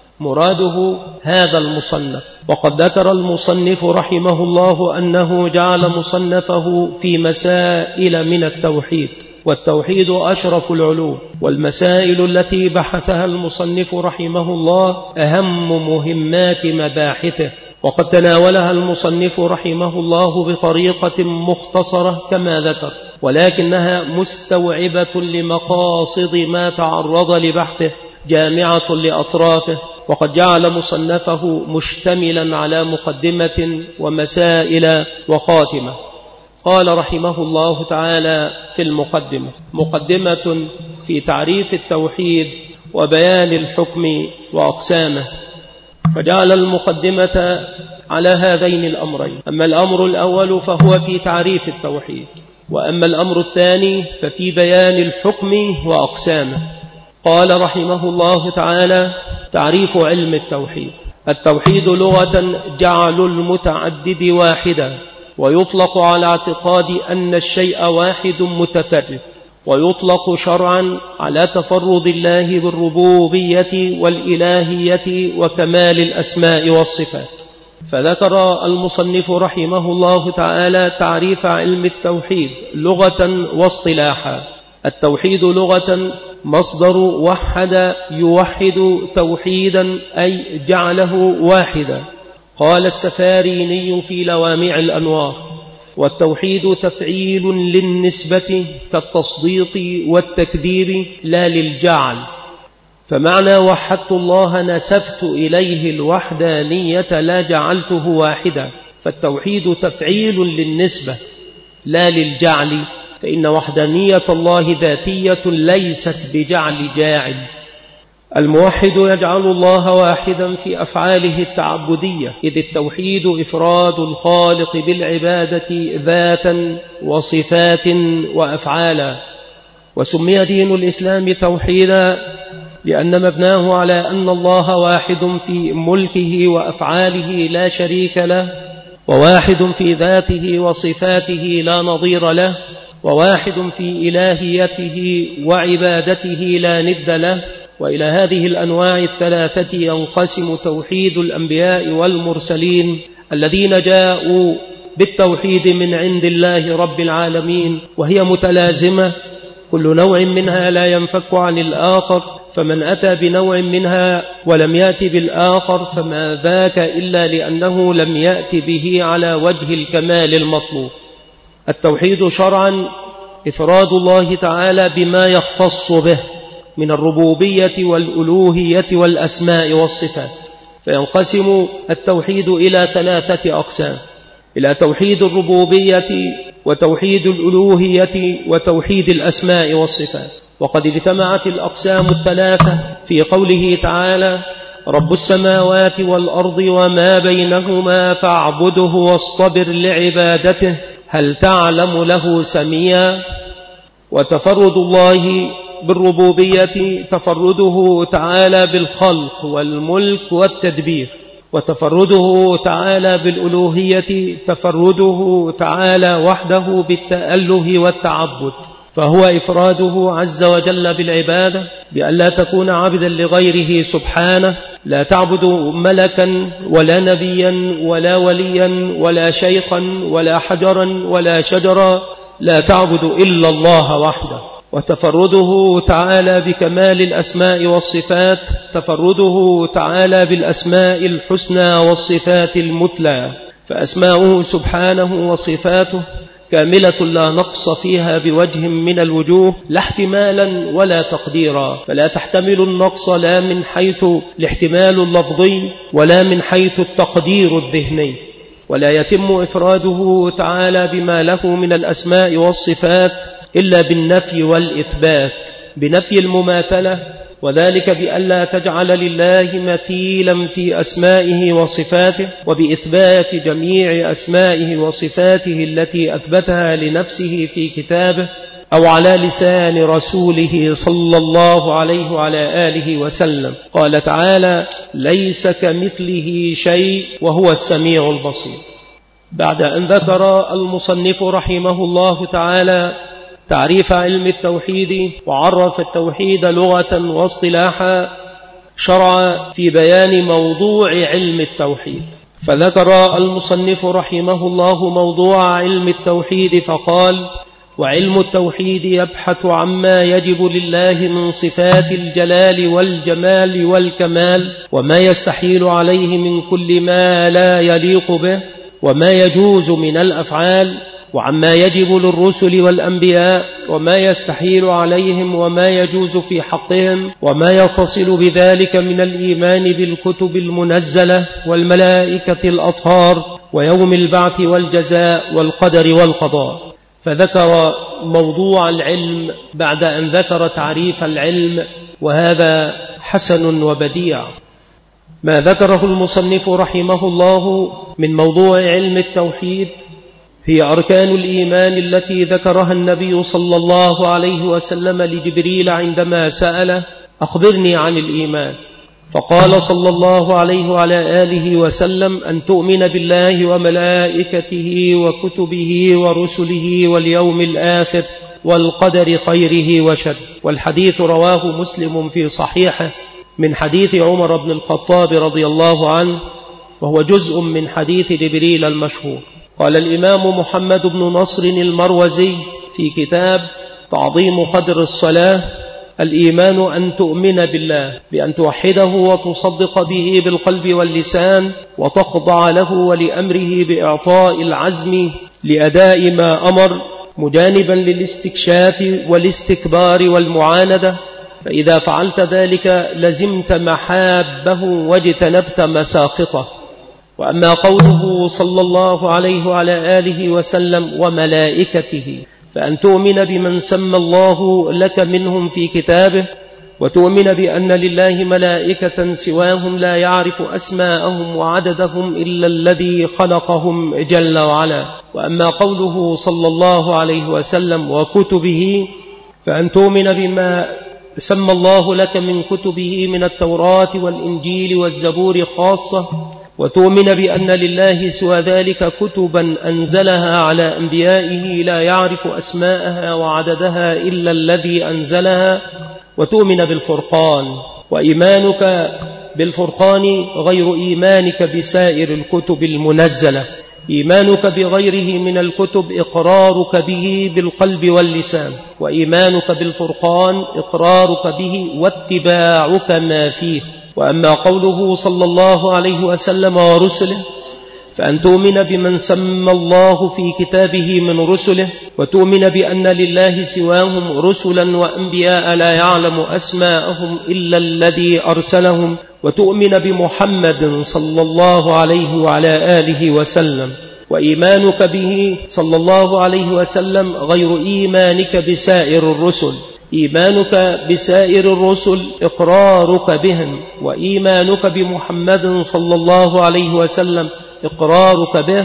مراده هذا المصنف. وقد ذكر المصنف رحمه الله أنه جعل مصنفه في مسائل من التوحيد، والتوحيد أشرف العلوم، والمسائل التي بحثها المصنف رحمه الله أهم مهمات مباحثه. وقد تناولها المصنف رحمه الله بطريقة مختصرة كما ذكر، ولكنها مستوعبة لمقاصد ما تعرض لبحثه، جامعة لأطرافه. وقد جعل مصنفه مشتملا على مقدمة ومسائل وخاتمة. قال رحمه الله تعالى في المقدمة: مقدمة في تعريف التوحيد وبيان الحكم وأقسامه. فجعل المقدمة على هذين الأمرين: أما الأمر الأول فهو في تعريف التوحيد، وأما الأمر الثاني ففي بيان الحكم وأقسامه. قال رحمه الله تعالى: تعريف علم التوحيد. التوحيد لغة جعل المتعدد واحدا، ويطلق على اعتقاد أن الشيء واحد متفرد، ويطلق شرعا على تفرد الله بالربوبية والإلهية وكمال الأسماء والصفات. فذكر المصنف رحمه الله تعالى تعريف علم التوحيد لغة واصطلاحا. التوحيد لغة مصدر وحد يوحد توحيدا، أي جعله واحدا. قال السفاريني في لوامع الأنوار: والتوحيد تفعيل للنسبة كالتصديق والتكذيب لا للجعل. فمعنى وحدت الله نسبت إليه الوحدانية لا جعلته واحدا. فالتوحيد تفعيل للنسبة لا للجعل، فإن وحدانية الله ذاتية ليست بجعل جاعل. الموحد يجعل الله واحدا في أفعاله التعبدية، إذ التوحيد إفراد الخالق بالعبادة ذاتا وصفات وأفعالا. وسمي دين الإسلام توحيدا لأن مبناه على أن الله واحد في ملكه وأفعاله لا شريك له، وواحد في ذاته وصفاته لا نظير له، وواحد في إلهيته وعبادته لا ند له. وإلى هذه الأنواع الثلاثة ينقسم توحيد الأنبياء والمرسلين الذين جاءوا بالتوحيد من عند الله رب العالمين، وهي متلازمة، كل نوع منها لا ينفك عن الآخر، فمن أتى بنوع منها ولم يأت بالآخر فما ذاك إلا لأنه لم يأت به على وجه الكمال المطلوب. التوحيد شرعا إفراد الله تعالى بما يختص به من الربوبية والألوهية والأسماء والصفات. فينقسم التوحيد إلى ثلاثة أقسام: إلى توحيد الربوبية، وتوحيد الألوهية، وتوحيد الأسماء والصفات. وقد اجتمعت الأقسام الثلاثة في قوله تعالى: رب السماوات والأرض وما بينهما فاعبده واصطبر لعبادته هل تعلم له سميا. وتفرد الله بالربوبية تفرده تعالى بالخلق والملك والتدبير، وتفرده تعالى بالألوهية تفرده تعالى وحده بالتأله والتعبد، فهو إفراده عز وجل بالعبادة بأن لا تكون عبدا لغيره سبحانه، لا تعبد ملكا ولا نبيا ولا وليا ولا شيخا ولا حجرا ولا شجرا، لا تعبد إلا الله وحده. وتفرده تعالى بكمال الأسماء والصفات، تفرده تعالى بالأسماء الحسنى والصفات المثلى، فأسماؤه سبحانه وصفاته كاملة لا نقص فيها بوجه من الوجوه، لا احتمالا ولا تقديرا، فلا تحتمل النقص لا من حيث الاحتمال اللفظي ولا من حيث التقدير الذهني. ولا يتم إفراده تعالى بما له من الأسماء والصفات إلا بالنفي والإثبات، بنفي المماثلة، وذلك بألا تجعل لله مثيلا في أسمائه وصفاته، وبإثبات جميع أسمائه وصفاته التي أثبتها لنفسه في كتابه أو على لسان رسوله صلى الله عليه وعلى آله وسلم. قال تعالى: ليس كمثله شيء وهو السميع البصير. بعد أن ذكر المصنف رحمه الله تعالى تعريف علم التوحيد وعرف التوحيد لغة واصطلاحا، شرع في بيان موضوع علم التوحيد، فذكر المصنف رحمه الله موضوع علم التوحيد فقال: وعلم التوحيد يبحث عما يجب لله من صفات الجلال والجمال والكمال، وما يستحيل عليه من كل ما لا يليق به، وما يجوز من الأفعال، وعما يجب للرسل والأنبياء، وما يستحيل عليهم وما يجوز في حقهم، وما يتصل بذلك من الإيمان بالكتب المنزلة والملائكة الأطهار ويوم البعث والجزاء والقدر والقضاء. فذكر موضوع العلم بعد أن ذكر تعريف العلم، وهذا حسن وبديع. ما ذكره المصنف رحمه الله من موضوع علم التوحيد هي أركان الإيمان التي ذكرها النبي صلى الله عليه وسلم لجبريل عندما سأله: أخبرني عن الإيمان، فقال صلى الله عليه وعلى آله وسلم: أن تؤمن بالله وملائكته وكتبه ورسله واليوم الآخر والقدر خيره وشره. والحديث رواه مسلم في صحيحه من حديث عمر بن الخطاب رضي الله عنه، وهو جزء من حديث جبريل المشهور. قال الإمام محمد بن نصر المروزي في كتاب تعظيم قدر الصلاة: الإيمان أن تؤمن بالله بأن توحده وتصدق به بالقلب واللسان، وتخضع له ولأمره بإعطاء العزم لأداء ما أمر، مجانبا للاستكشاف والاستكبار والمعاندة، فإذا فعلت ذلك لزمت محابه واجتنبت مساخطه. وأما قوله صلى الله عليه وعلى آله وسلم: وملائكته، فأن تؤمن بمن سمى الله لك منهم في كتابه، وتؤمن بأن لله ملائكة سواهم لا يعرف أسماءهم وعددهم إلا الذي خلقهم جل وعلا. وأما قوله صلى الله عليه وسلم: وكتبه، فأن تؤمن بما سمى الله لك من كتبه من التوراة والإنجيل والزبور خاصة، وتؤمن بأن لله سوى ذلك كتبا أنزلها على أنبيائه لا يعرف أسماءها وعددها إلا الذي أنزلها، وتؤمن بالفرقان. وإيمانك بالفرقان غير إيمانك بسائر الكتب المنزلة. إيمانك بغيره من الكتب إقرارك به بالقلب واللسان، وإيمانك بالفرقان إقرارك به واتباعك ما فيه. وأما قوله صلى الله عليه وسلم: ورسله، فأن تؤمن بمن سمى الله في كتابه من رسله، وتؤمن بأن لله سواهم رسلا وأنبياء لا يعلم أسماءهم إلا الذي أرسلهم، وتؤمن بمحمد صلى الله عليه وعلى آله وسلم. وإيمانك به صلى الله عليه وسلم غير إيمانك بسائر الرسل. إيمانك بسائر الرسل إقرارك بهم، وإيمانك بمحمد صلى الله عليه وسلم إقرارك به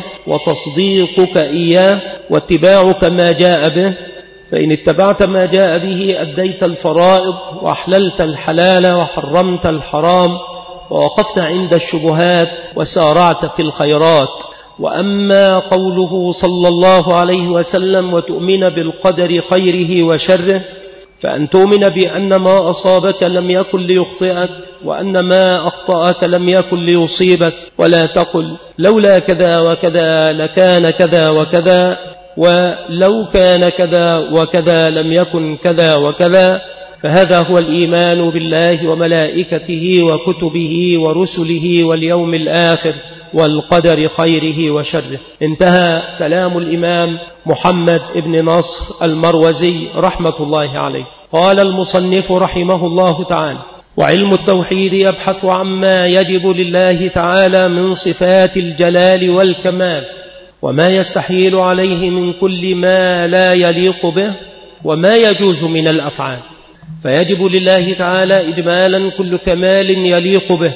وتصديقك إياه واتباعك ما جاء به. فإن اتبعت ما جاء به أديت الفرائض وأحللت الحلال وحرمت الحرام، ووقفت عند الشبهات وسارعت في الخيرات. وأما قوله صلى الله عليه وسلم وتؤمن بالقدر خيره وشره، فأن تؤمن بأن ما أصابك لم يكن ليخطئك، وأن ما أخطأك لم يكن ليصيبك، ولا تقل لولا كذا وكذا لكان كذا وكذا، ولو كان كذا وكذا لم يكن كذا وكذا. فهذا هو الإيمان بالله وملائكته وكتبه ورسله واليوم الآخر والقدر خيره وشره. انتهى كلام الإمام محمد بن نصر المروزي رحمة الله عليه. قال المصنف رحمه الله تعالى: وعلم التوحيد يبحث عما يجب لله تعالى من صفات الجلال والكمال، وما يستحيل عليه من كل ما لا يليق به، وما يجوز من الأفعال. فيجب لله تعالى إجمالا كل كمال يليق به،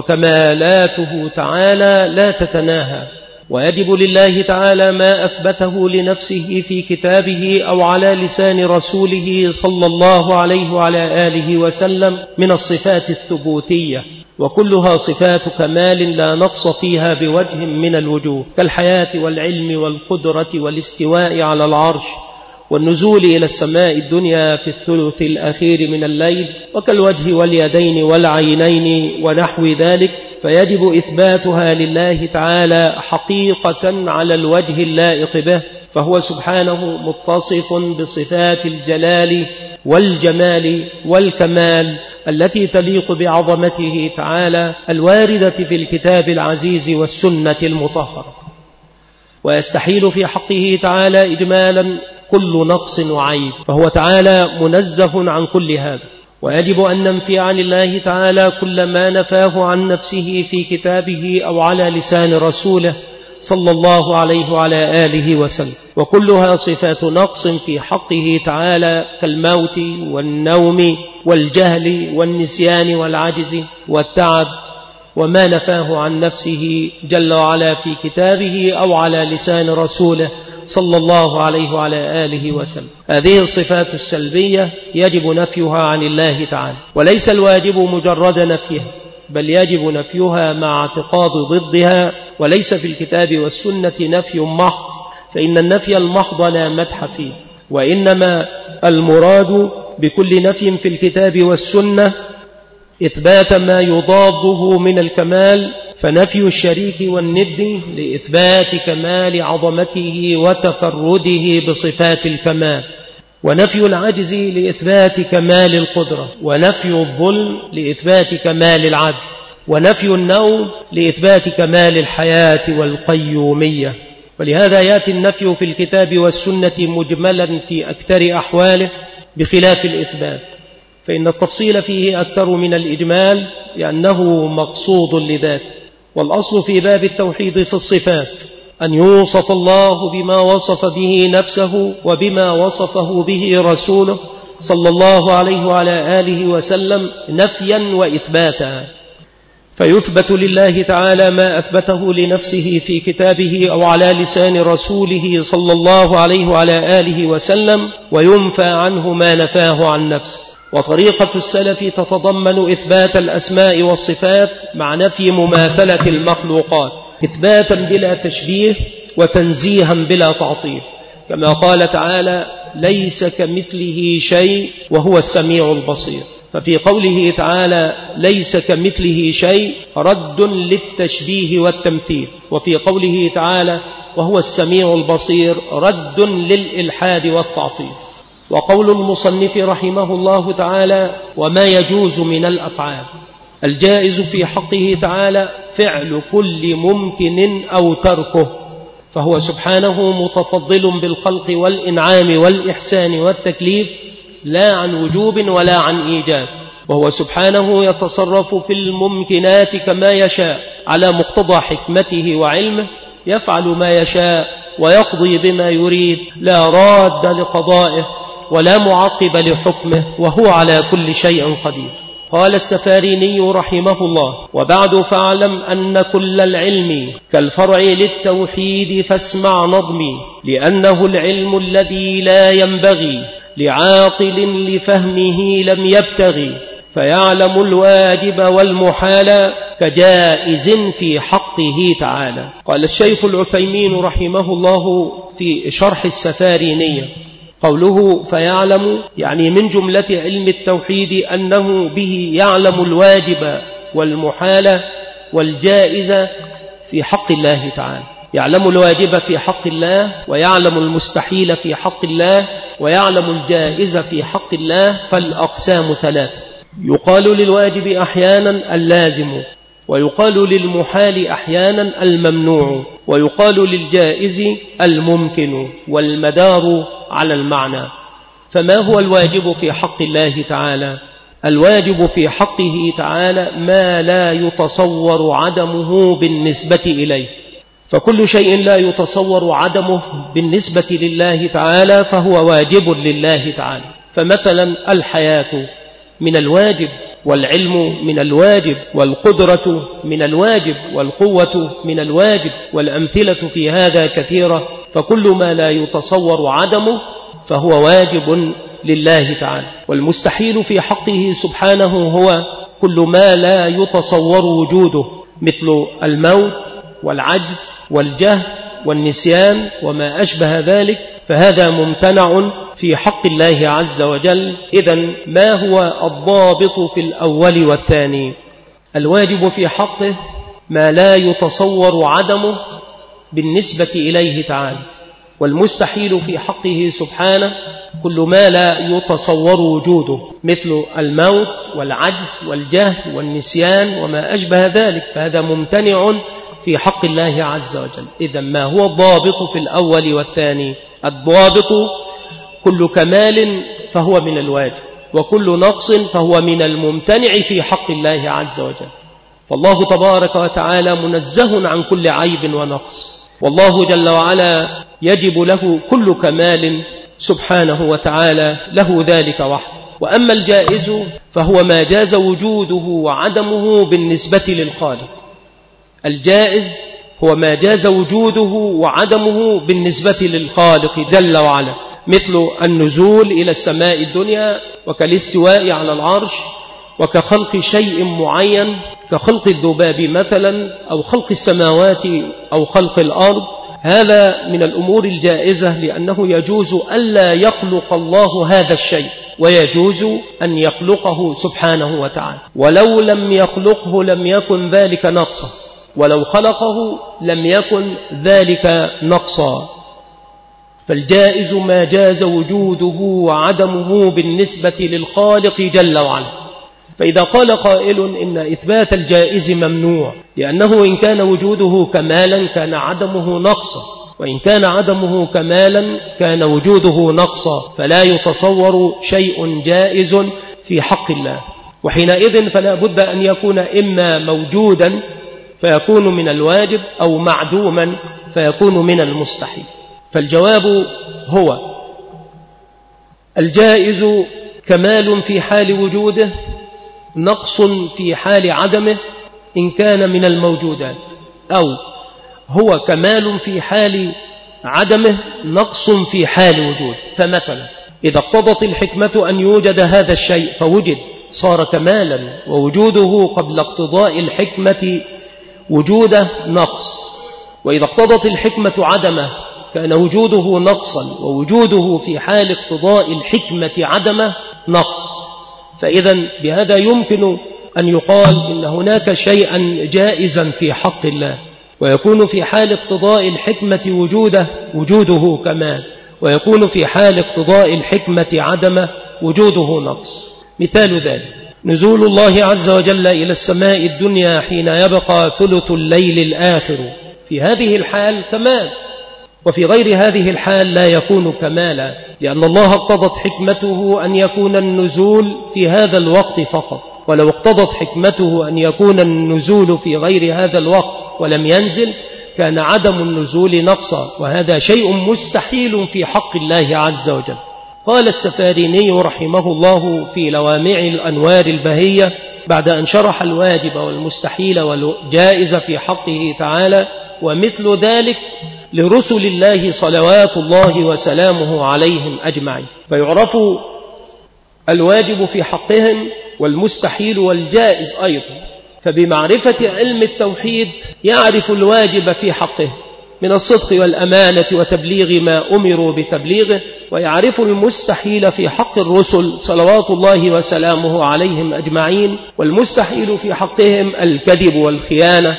وكمالاته تعالى لا تتناهى. ويجب لله تعالى ما أثبته لنفسه في كتابه أو على لسان رسوله صلى الله عليه وعلى آله وسلم من الصفات الثبوتية، وكلها صفات كمال لا نقص فيها بوجه من الوجوه، كالحياة والعلم والقدرة والاستواء على العرش والنزول إلى السماء الدنيا في الثلث الأخير من الليل، وكالوجه واليدين والعينين ونحو ذلك. فيجب إثباتها لله تعالى حقيقة على الوجه اللائق به، فهو سبحانه متصف بصفات الجلال والجمال والكمال التي تليق بعظمته تعالى الواردة في الكتاب العزيز والسنة المطهرة. ويستحيل في حقه تعالى إجمالا كل نقص وعيب، فهو تعالى منزه عن كل هذا. ويجب أن ننفي عن الله تعالى كل ما نفاه عن نفسه في كتابه أو على لسان رسوله صلى الله عليه وعلى آله وسلم، وكلها صفات نقص في حقه تعالى، كالموت والنوم والجهل والنسيان والعجز والتعب، وما نفاه عن نفسه جل وعلا في كتابه أو على لسان رسوله صلى الله عليه وعلى آله وسلم. هذه الصفات السلبية يجب نفيها عن الله تعالى، وليس الواجب مجرد نفيها، بل يجب نفيها مع اعتقاد ضدها. وليس في الكتاب والسنة نفي محض، فإن النفي المحض لا مدح فيه، وإنما المراد بكل نفي في الكتاب والسنة إثبات ما يضاده من الكمال، فنفي الشريك والند لإثبات كمال عظمته وتفرده بصفات الكمال، ونفي العجز لإثبات كمال القدرة، ونفي الظلم لإثبات كمال العدل، ونفي النوم لإثبات كمال الحياة والقيومية. ولهذا يأتي النفي في الكتاب والسنة مجملا في أكثر أحواله بخلاف الإثبات، فإن التفصيل فيه أكثر من الإجمال لأنه مقصود لذاته. والأصل في باب التوحيد في الصفات أن يوصف الله بما وصف به نفسه وبما وصفه به رسوله صلى الله عليه وعلى آله وسلم نفيا وإثباتا. فيثبت لله تعالى ما أثبته لنفسه في كتابه أو على لسان رسوله صلى الله عليه وعلى آله وسلم، وينفى عنه ما نفاه عن نفسه. وطريقة السلف تتضمن إثبات الأسماء والصفات مع نفي مماثلة المخلوقات، إثباتا بلا تشبيه وتنزيها بلا تعطيل، كما قال تعالى: ليس كمثله شيء وهو السميع البصير. ففي قوله تعالى ليس كمثله شيء رد للتشبيه والتمثيل، وفي قوله تعالى وهو السميع البصير رد للإلحاد والتعطيل. وقول المصنف رحمه الله تعالى: وما يجوز من الأفعال. الجائز في حقه تعالى فعل كل ممكن أو تركه، فهو سبحانه متفضل بالخلق والإنعام والإحسان والتكليف، لا عن وجوب ولا عن إيجاب، وهو سبحانه يتصرف في الممكنات كما يشاء على مقتضى حكمته وعلمه، يفعل ما يشاء ويقضي بما يريد، لا راد لقضائه ولا معقب لحكمه، وهو على كل شيء قدير. قال السفاريني رحمه الله: وبعد فاعلم أن كل العلم كالفرع للتوحيد، فاسمع نظمي، لأنه العلم الذي لا ينبغي لعاقل لفهمه لم يبتغي، فيعلم الواجب والمحال كجائز في حقه تعالى. قال الشيخ العثيمين رحمه الله في شرح السفارينية: قوله فيعلم يعني من جملة علم التوحيد أنه به يعلم الواجب والمحال والجائز في حق الله تعالى. يعلم الواجب في حق الله، ويعلم المستحيل في حق الله، ويعلم الجائز في حق الله. فالأقسام ثلاثة: يقال للواجب أحيانا اللازم، ويقال للمحال أحيانا الممنوع، ويقال للجائز الممكن، والمدار على المعنى. فما هو الواجب في حق الله تعالى؟ الواجب في حقه تعالى ما لا يتصور عدمه بالنسبة إليه، فكل شيء لا يتصور عدمه بالنسبة لله تعالى فهو واجب لله تعالى. فمثلا الحياة من الواجب، والعلم من الواجب، والقدرة من الواجب، والقوة من الواجب، والأمثلة في هذا كثيرة. فكل ما لا يتصور عدمه فهو واجب لله تعالى. والمستحيل في حقه سبحانه هو كل ما لا يتصور وجوده، مثل الموت والعجز والجهل والنسيان وما أشبه ذلك، فهذا ممتنع في حق الله عز وجل. إذن ما هو الضابط في الأول والثاني؟ الواجب في حقه ما لا يتصور عدمه بالنسبة إليه تعالى، والمستحيل في حقه سبحانه كل ما لا يتصور وجوده، مثل الموت والعجز والجهل والنسيان وما أشبه ذلك، فهذا ممتنع في حق الله عز وجل. إذن ما هو الضابط في الأول والثاني؟ الضابط كل كمال فهو من الواجب، وكل نقص فهو من الممتنع في حق الله عز وجل. فالله تبارك وتعالى منزه عن كل عيب ونقص، والله جل وعلا يجب له كل كمال سبحانه وتعالى، له ذلك وحده. وأما الجائز فهو ما جاز وجوده وعدمه بالنسبة للخالق. الجائز هو ما جاز وجوده وعدمه بالنسبة للخالق جل وعلا، مثل النزول إلى السماء الدنيا، وكالاستواء على العرش، وكخلق شيء معين كخلق الذباب مثلا، أو خلق السماوات أو خلق الأرض. هذا من الأمور الجائزة، لأنه يجوز ألا يخلق الله هذا الشيء، ويجوز أن يخلقه سبحانه وتعالى. ولو لم يخلقه لم يكن ذلك نقصا، ولو خلقه لم يكن ذلك نقصا. فالجائز ما جاز وجوده وعدمه بالنسبة للخالق جل وعلا. فإذا قال قائل إن إثبات الجائز ممنوع، لأنه إن كان وجوده كمالا كان عدمه نقصا، وإن كان عدمه كمالا كان وجوده نقصا، فلا يتصور شيء جائز في حق الله. وحينئذ فلا بد أن يكون إما موجودا فيكون من الواجب، أو معدوما فيكون من المستحيل. فالجواب هو: الجائز كمال في حال وجوده، نقص في حال عدمه إن كان من الموجودات، أو هو كمال في حال عدمه، نقص في حال وجوده. فمثلا إذا اقتضت الحكمة أن يوجد هذا الشيء فوجد صار كمالا، ووجوده قبل اقتضاء الحكمة وجوده نقص. وإذا اقتضت الحكمة عدمه كان وجوده نقصا، ووجوده في حال اقتضاء الحكمة عدمه نقص. فإذا بهذا يمكن أن يقال إن هناك شيئا جائزا في حق الله، ويكون في حال اقتضاء الحكمة وجوده كمال، ويكون في حال اقتضاء الحكمة عدمه وجوده نقص. مثال ذلك نزول الله عز وجل إلى السماء الدنيا حين يبقى ثلث الليل الآخر، في هذه الحال كمال، وفي غير هذه الحال لا يكون كمالا، لأن الله اقتضت حكمته أن يكون النزول في هذا الوقت فقط. ولو اقتضت حكمته أن يكون النزول في غير هذا الوقت ولم ينزل كان عدم النزول نقصا، وهذا شيء مستحيل في حق الله عز وجل. قال السفاريني رحمه الله في لوامع الأنوار البهية بعد أن شرح الواجب والمستحيل والجائز في حقه تعالى: ومثل ذلك لرسل الله صلوات الله وسلامه عليهم أجمعين. فيعرف الواجب في حقهم والمستحيل والجائز أيضا. فبمعرفة علم التوحيد يعرف الواجب في حقه من الصدق والأمانة وتبليغ ما أمروا بتبليغه، ويعرف المستحيل في حق الرسل صلوات الله وسلامه عليهم أجمعين، والمستحيل في حقهم الكذب والخيانة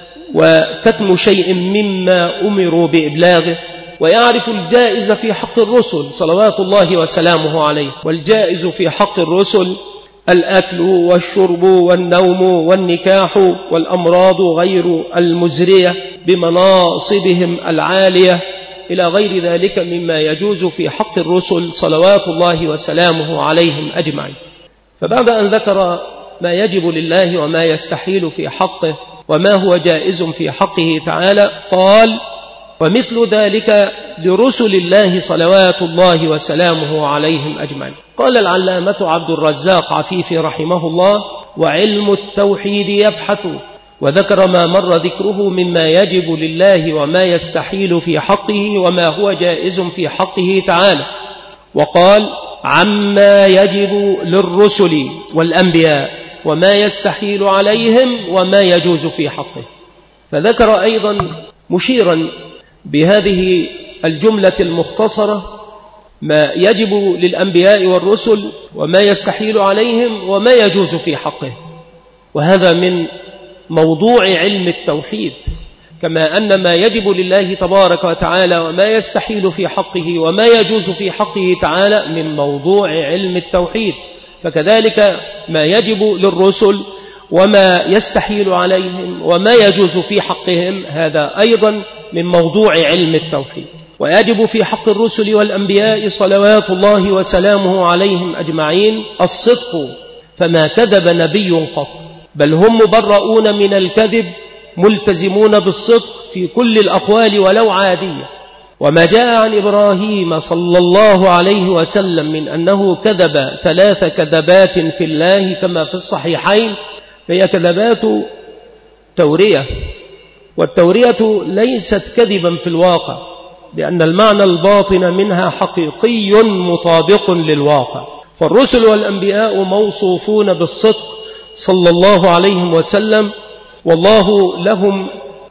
وكتم شيء مما أمروا بإبلاغه، ويعرف الجائز في حق الرسل صلوات الله وسلامه عليه. والجائز في حق الرسل الأكل والشرب والنوم والنكاح والأمراض غير المزرية بمناصبهم العالية إلى غير ذلك مما يجوز في حق الرسل صلوات الله وسلامه عليهم أجمعين. فبعد أن ذكر ما يجب لله وما يستحيل في حقه وما هو جائز في حقه تعالى، قال: ومثل ذلك لرسل الله صلوات الله وسلامه عليهم أجمعين. قال العلامة عبد الرزاق عفيفي رحمه الله: وعلم التوحيد يبحث، وذكر ما مر ذكره مما يجب لله وما يستحيل في حقه وما هو جائز في حقه تعالى، وقال: عما يجب للرسل والأنبياء وما يستحيل عليهم وما يجوز في حقه. فذكر أيضا مشيرا بهذه الجملة المختصرة ما يجب للأنبياء والرسل وما يستحيل عليهم وما يجوز في حقه، وهذا من موضوع علم التوحيد، كما أن ما يجب لله تبارك وتعالى وما يستحيل في حقه وما يجوز في حقه تعالى من موضوع علم التوحيد، فكذلك ما يجب للرسل وما يستحيل عليهم وما يجوز في حقهم هذا أيضا من موضوع علم التوحيد. ويجب في حق الرسل والأنبياء صلوات الله وسلامه عليهم أجمعين الصدق، فما كذب نبي قط، بل هم مبرؤون من الكذب ملتزمون بالصدق في كل الأقوال ولو عادية. وما جاء عن إبراهيم صلى الله عليه وسلم من أنه كذب 3 كذبات في الله كما في الصحيحين فهي كذبات تورية، والتورية ليست كذبا في الواقع، لأن المعنى الباطن منها حقيقي مطابق للواقع. فالرسل والأنبياء موصوفون بالصدق صلى الله عليه وسلم، والله لهم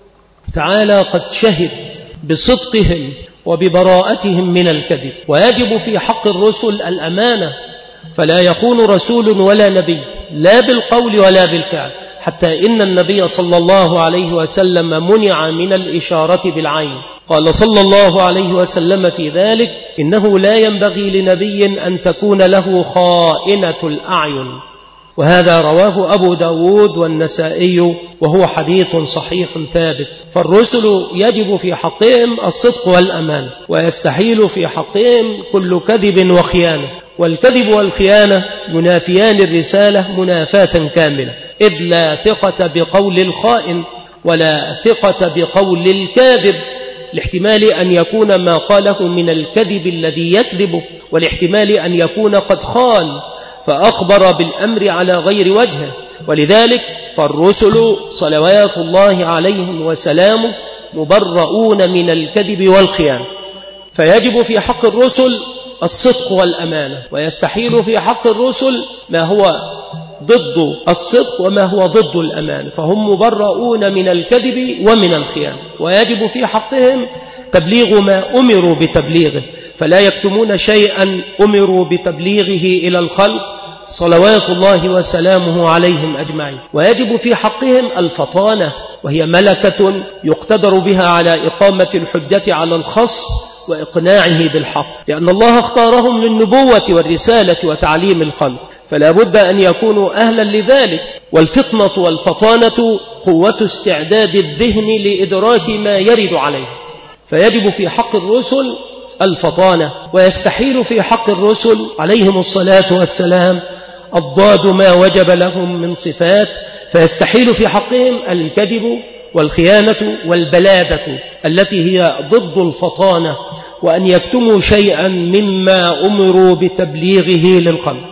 تعالى قد شهد بصدقهم وببراءتهم من الكذب. ويجب في حق الرسل الأمانة، فلا يخون رسول ولا نبي لا بالقول ولا بالفعل، حتى إن النبي صلى الله عليه وسلم منع من الإشارة بالعين. قال صلى الله عليه وسلم في ذلك: إنه لا ينبغي لنبي أن تكون له خائنة الأعين. وهذا رواه أبو داود والنسائي وهو حديث صحيح ثابت. فالرسل يجب في حقهم الصدق والأمان، ويستحيل في حقهم كل كذب وخيانة، والكذب والخيانة ينافيان الرسالة منافاة كاملة، إذ لا ثقة بقول الخائن ولا ثقة بقول الكاذب، لاحتمال أن يكون ما قاله من الكذب الذي يكذبه، والاحتمال أن يكون قد خان فأخبر بالأمر على غير وجهه. ولذلك فالرسل صلوات الله عليهم وسلامه مبرؤون من الكذب والخيانة. فيجب في حق الرسل الصدق والأمانة، ويستحيل في حق الرسل ما هو ضد الصدق وما هو ضد الأمانة، فهم مبرؤون من الكذب ومن الخيانة. ويجب في حقهم تبليغ ما أمروا بتبليغه، فلا يكتمون شيئا أمروا بتبليغه إلى الخلق صلوات الله وسلامه عليهم أجمعين. ويجب في حقهم الفطانة، وهي ملكة يقتدر بها على إقامة الحجة على الخصم وإقناعه بالحق، لأن الله اختارهم للنبوة والرسالة وتعليم الخلق، فلا بد أن يكونوا أهلا لذلك. والفطنة والفطانة قوة استعداد الذهن لإدراك ما يرد عليه. فيجب في حق الرسل الفطانة، ويستحيل في حق الرسل عليهم الصلاة والسلام الضاد ما وجب لهم من صفات، فيستحيل في حقهم الكذب والخيانة والبلادة التي هي ضد الفطانة، وأن يكتموا شيئا مما أمروا بتبليغه للخلق.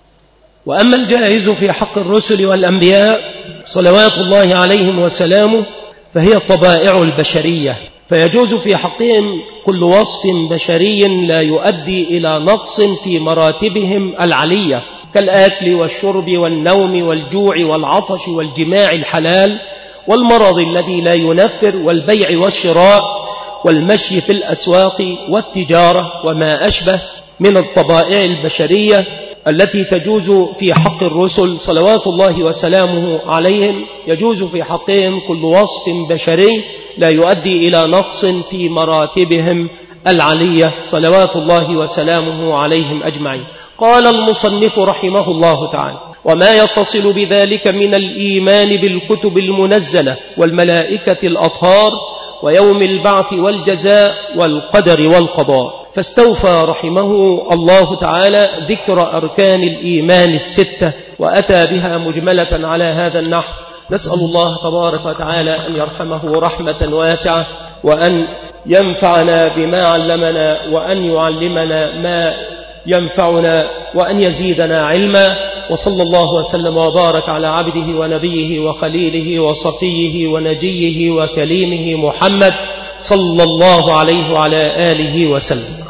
وأما الجائز في حق الرسل والأنبياء صلوات الله عليهم وسلامه فهي الطبائع البشرية، فيجوز في حقهم كل وصف بشري لا يؤدي إلى نقص في مراتبهم العلية، كالآكل والشرب والنوم والجوع والعطش والجماع الحلال والمرض الذي لا ينفر والبيع والشراء والمشي في الأسواق والتجارة وما أشبه من الطبائع البشرية التي تجوز في حق الرسل صلوات الله وسلامه عليهم. يجوز في حقهم كل وصف بشري لا يؤدي إلى نقص في مراتبهم العلية صلوات الله وسلامه عليهم أجمعين. قال المصنف رحمه الله تعالى: وما يتصل بذلك من الإيمان بالكتب المنزلة والملائكة الأطهار ويوم البعث والجزاء والقدر والقضاء. فاستوفى رحمه الله تعالى ذكر أركان الإيمان الستة وأتى بها مجملة على هذا النحو. نسأل الله تبارك وتعالى أن يرحمه رحمة واسعة وأن ينفعنا بما علمنا وأن يعلمنا ما ينفعنا وأن يزيدنا علما. وصلى الله وسلم وبارك على عبده ونبيه وخليله وصفيه ونجيه وكليمه محمد صلى الله عليه وعلى آله وسلم.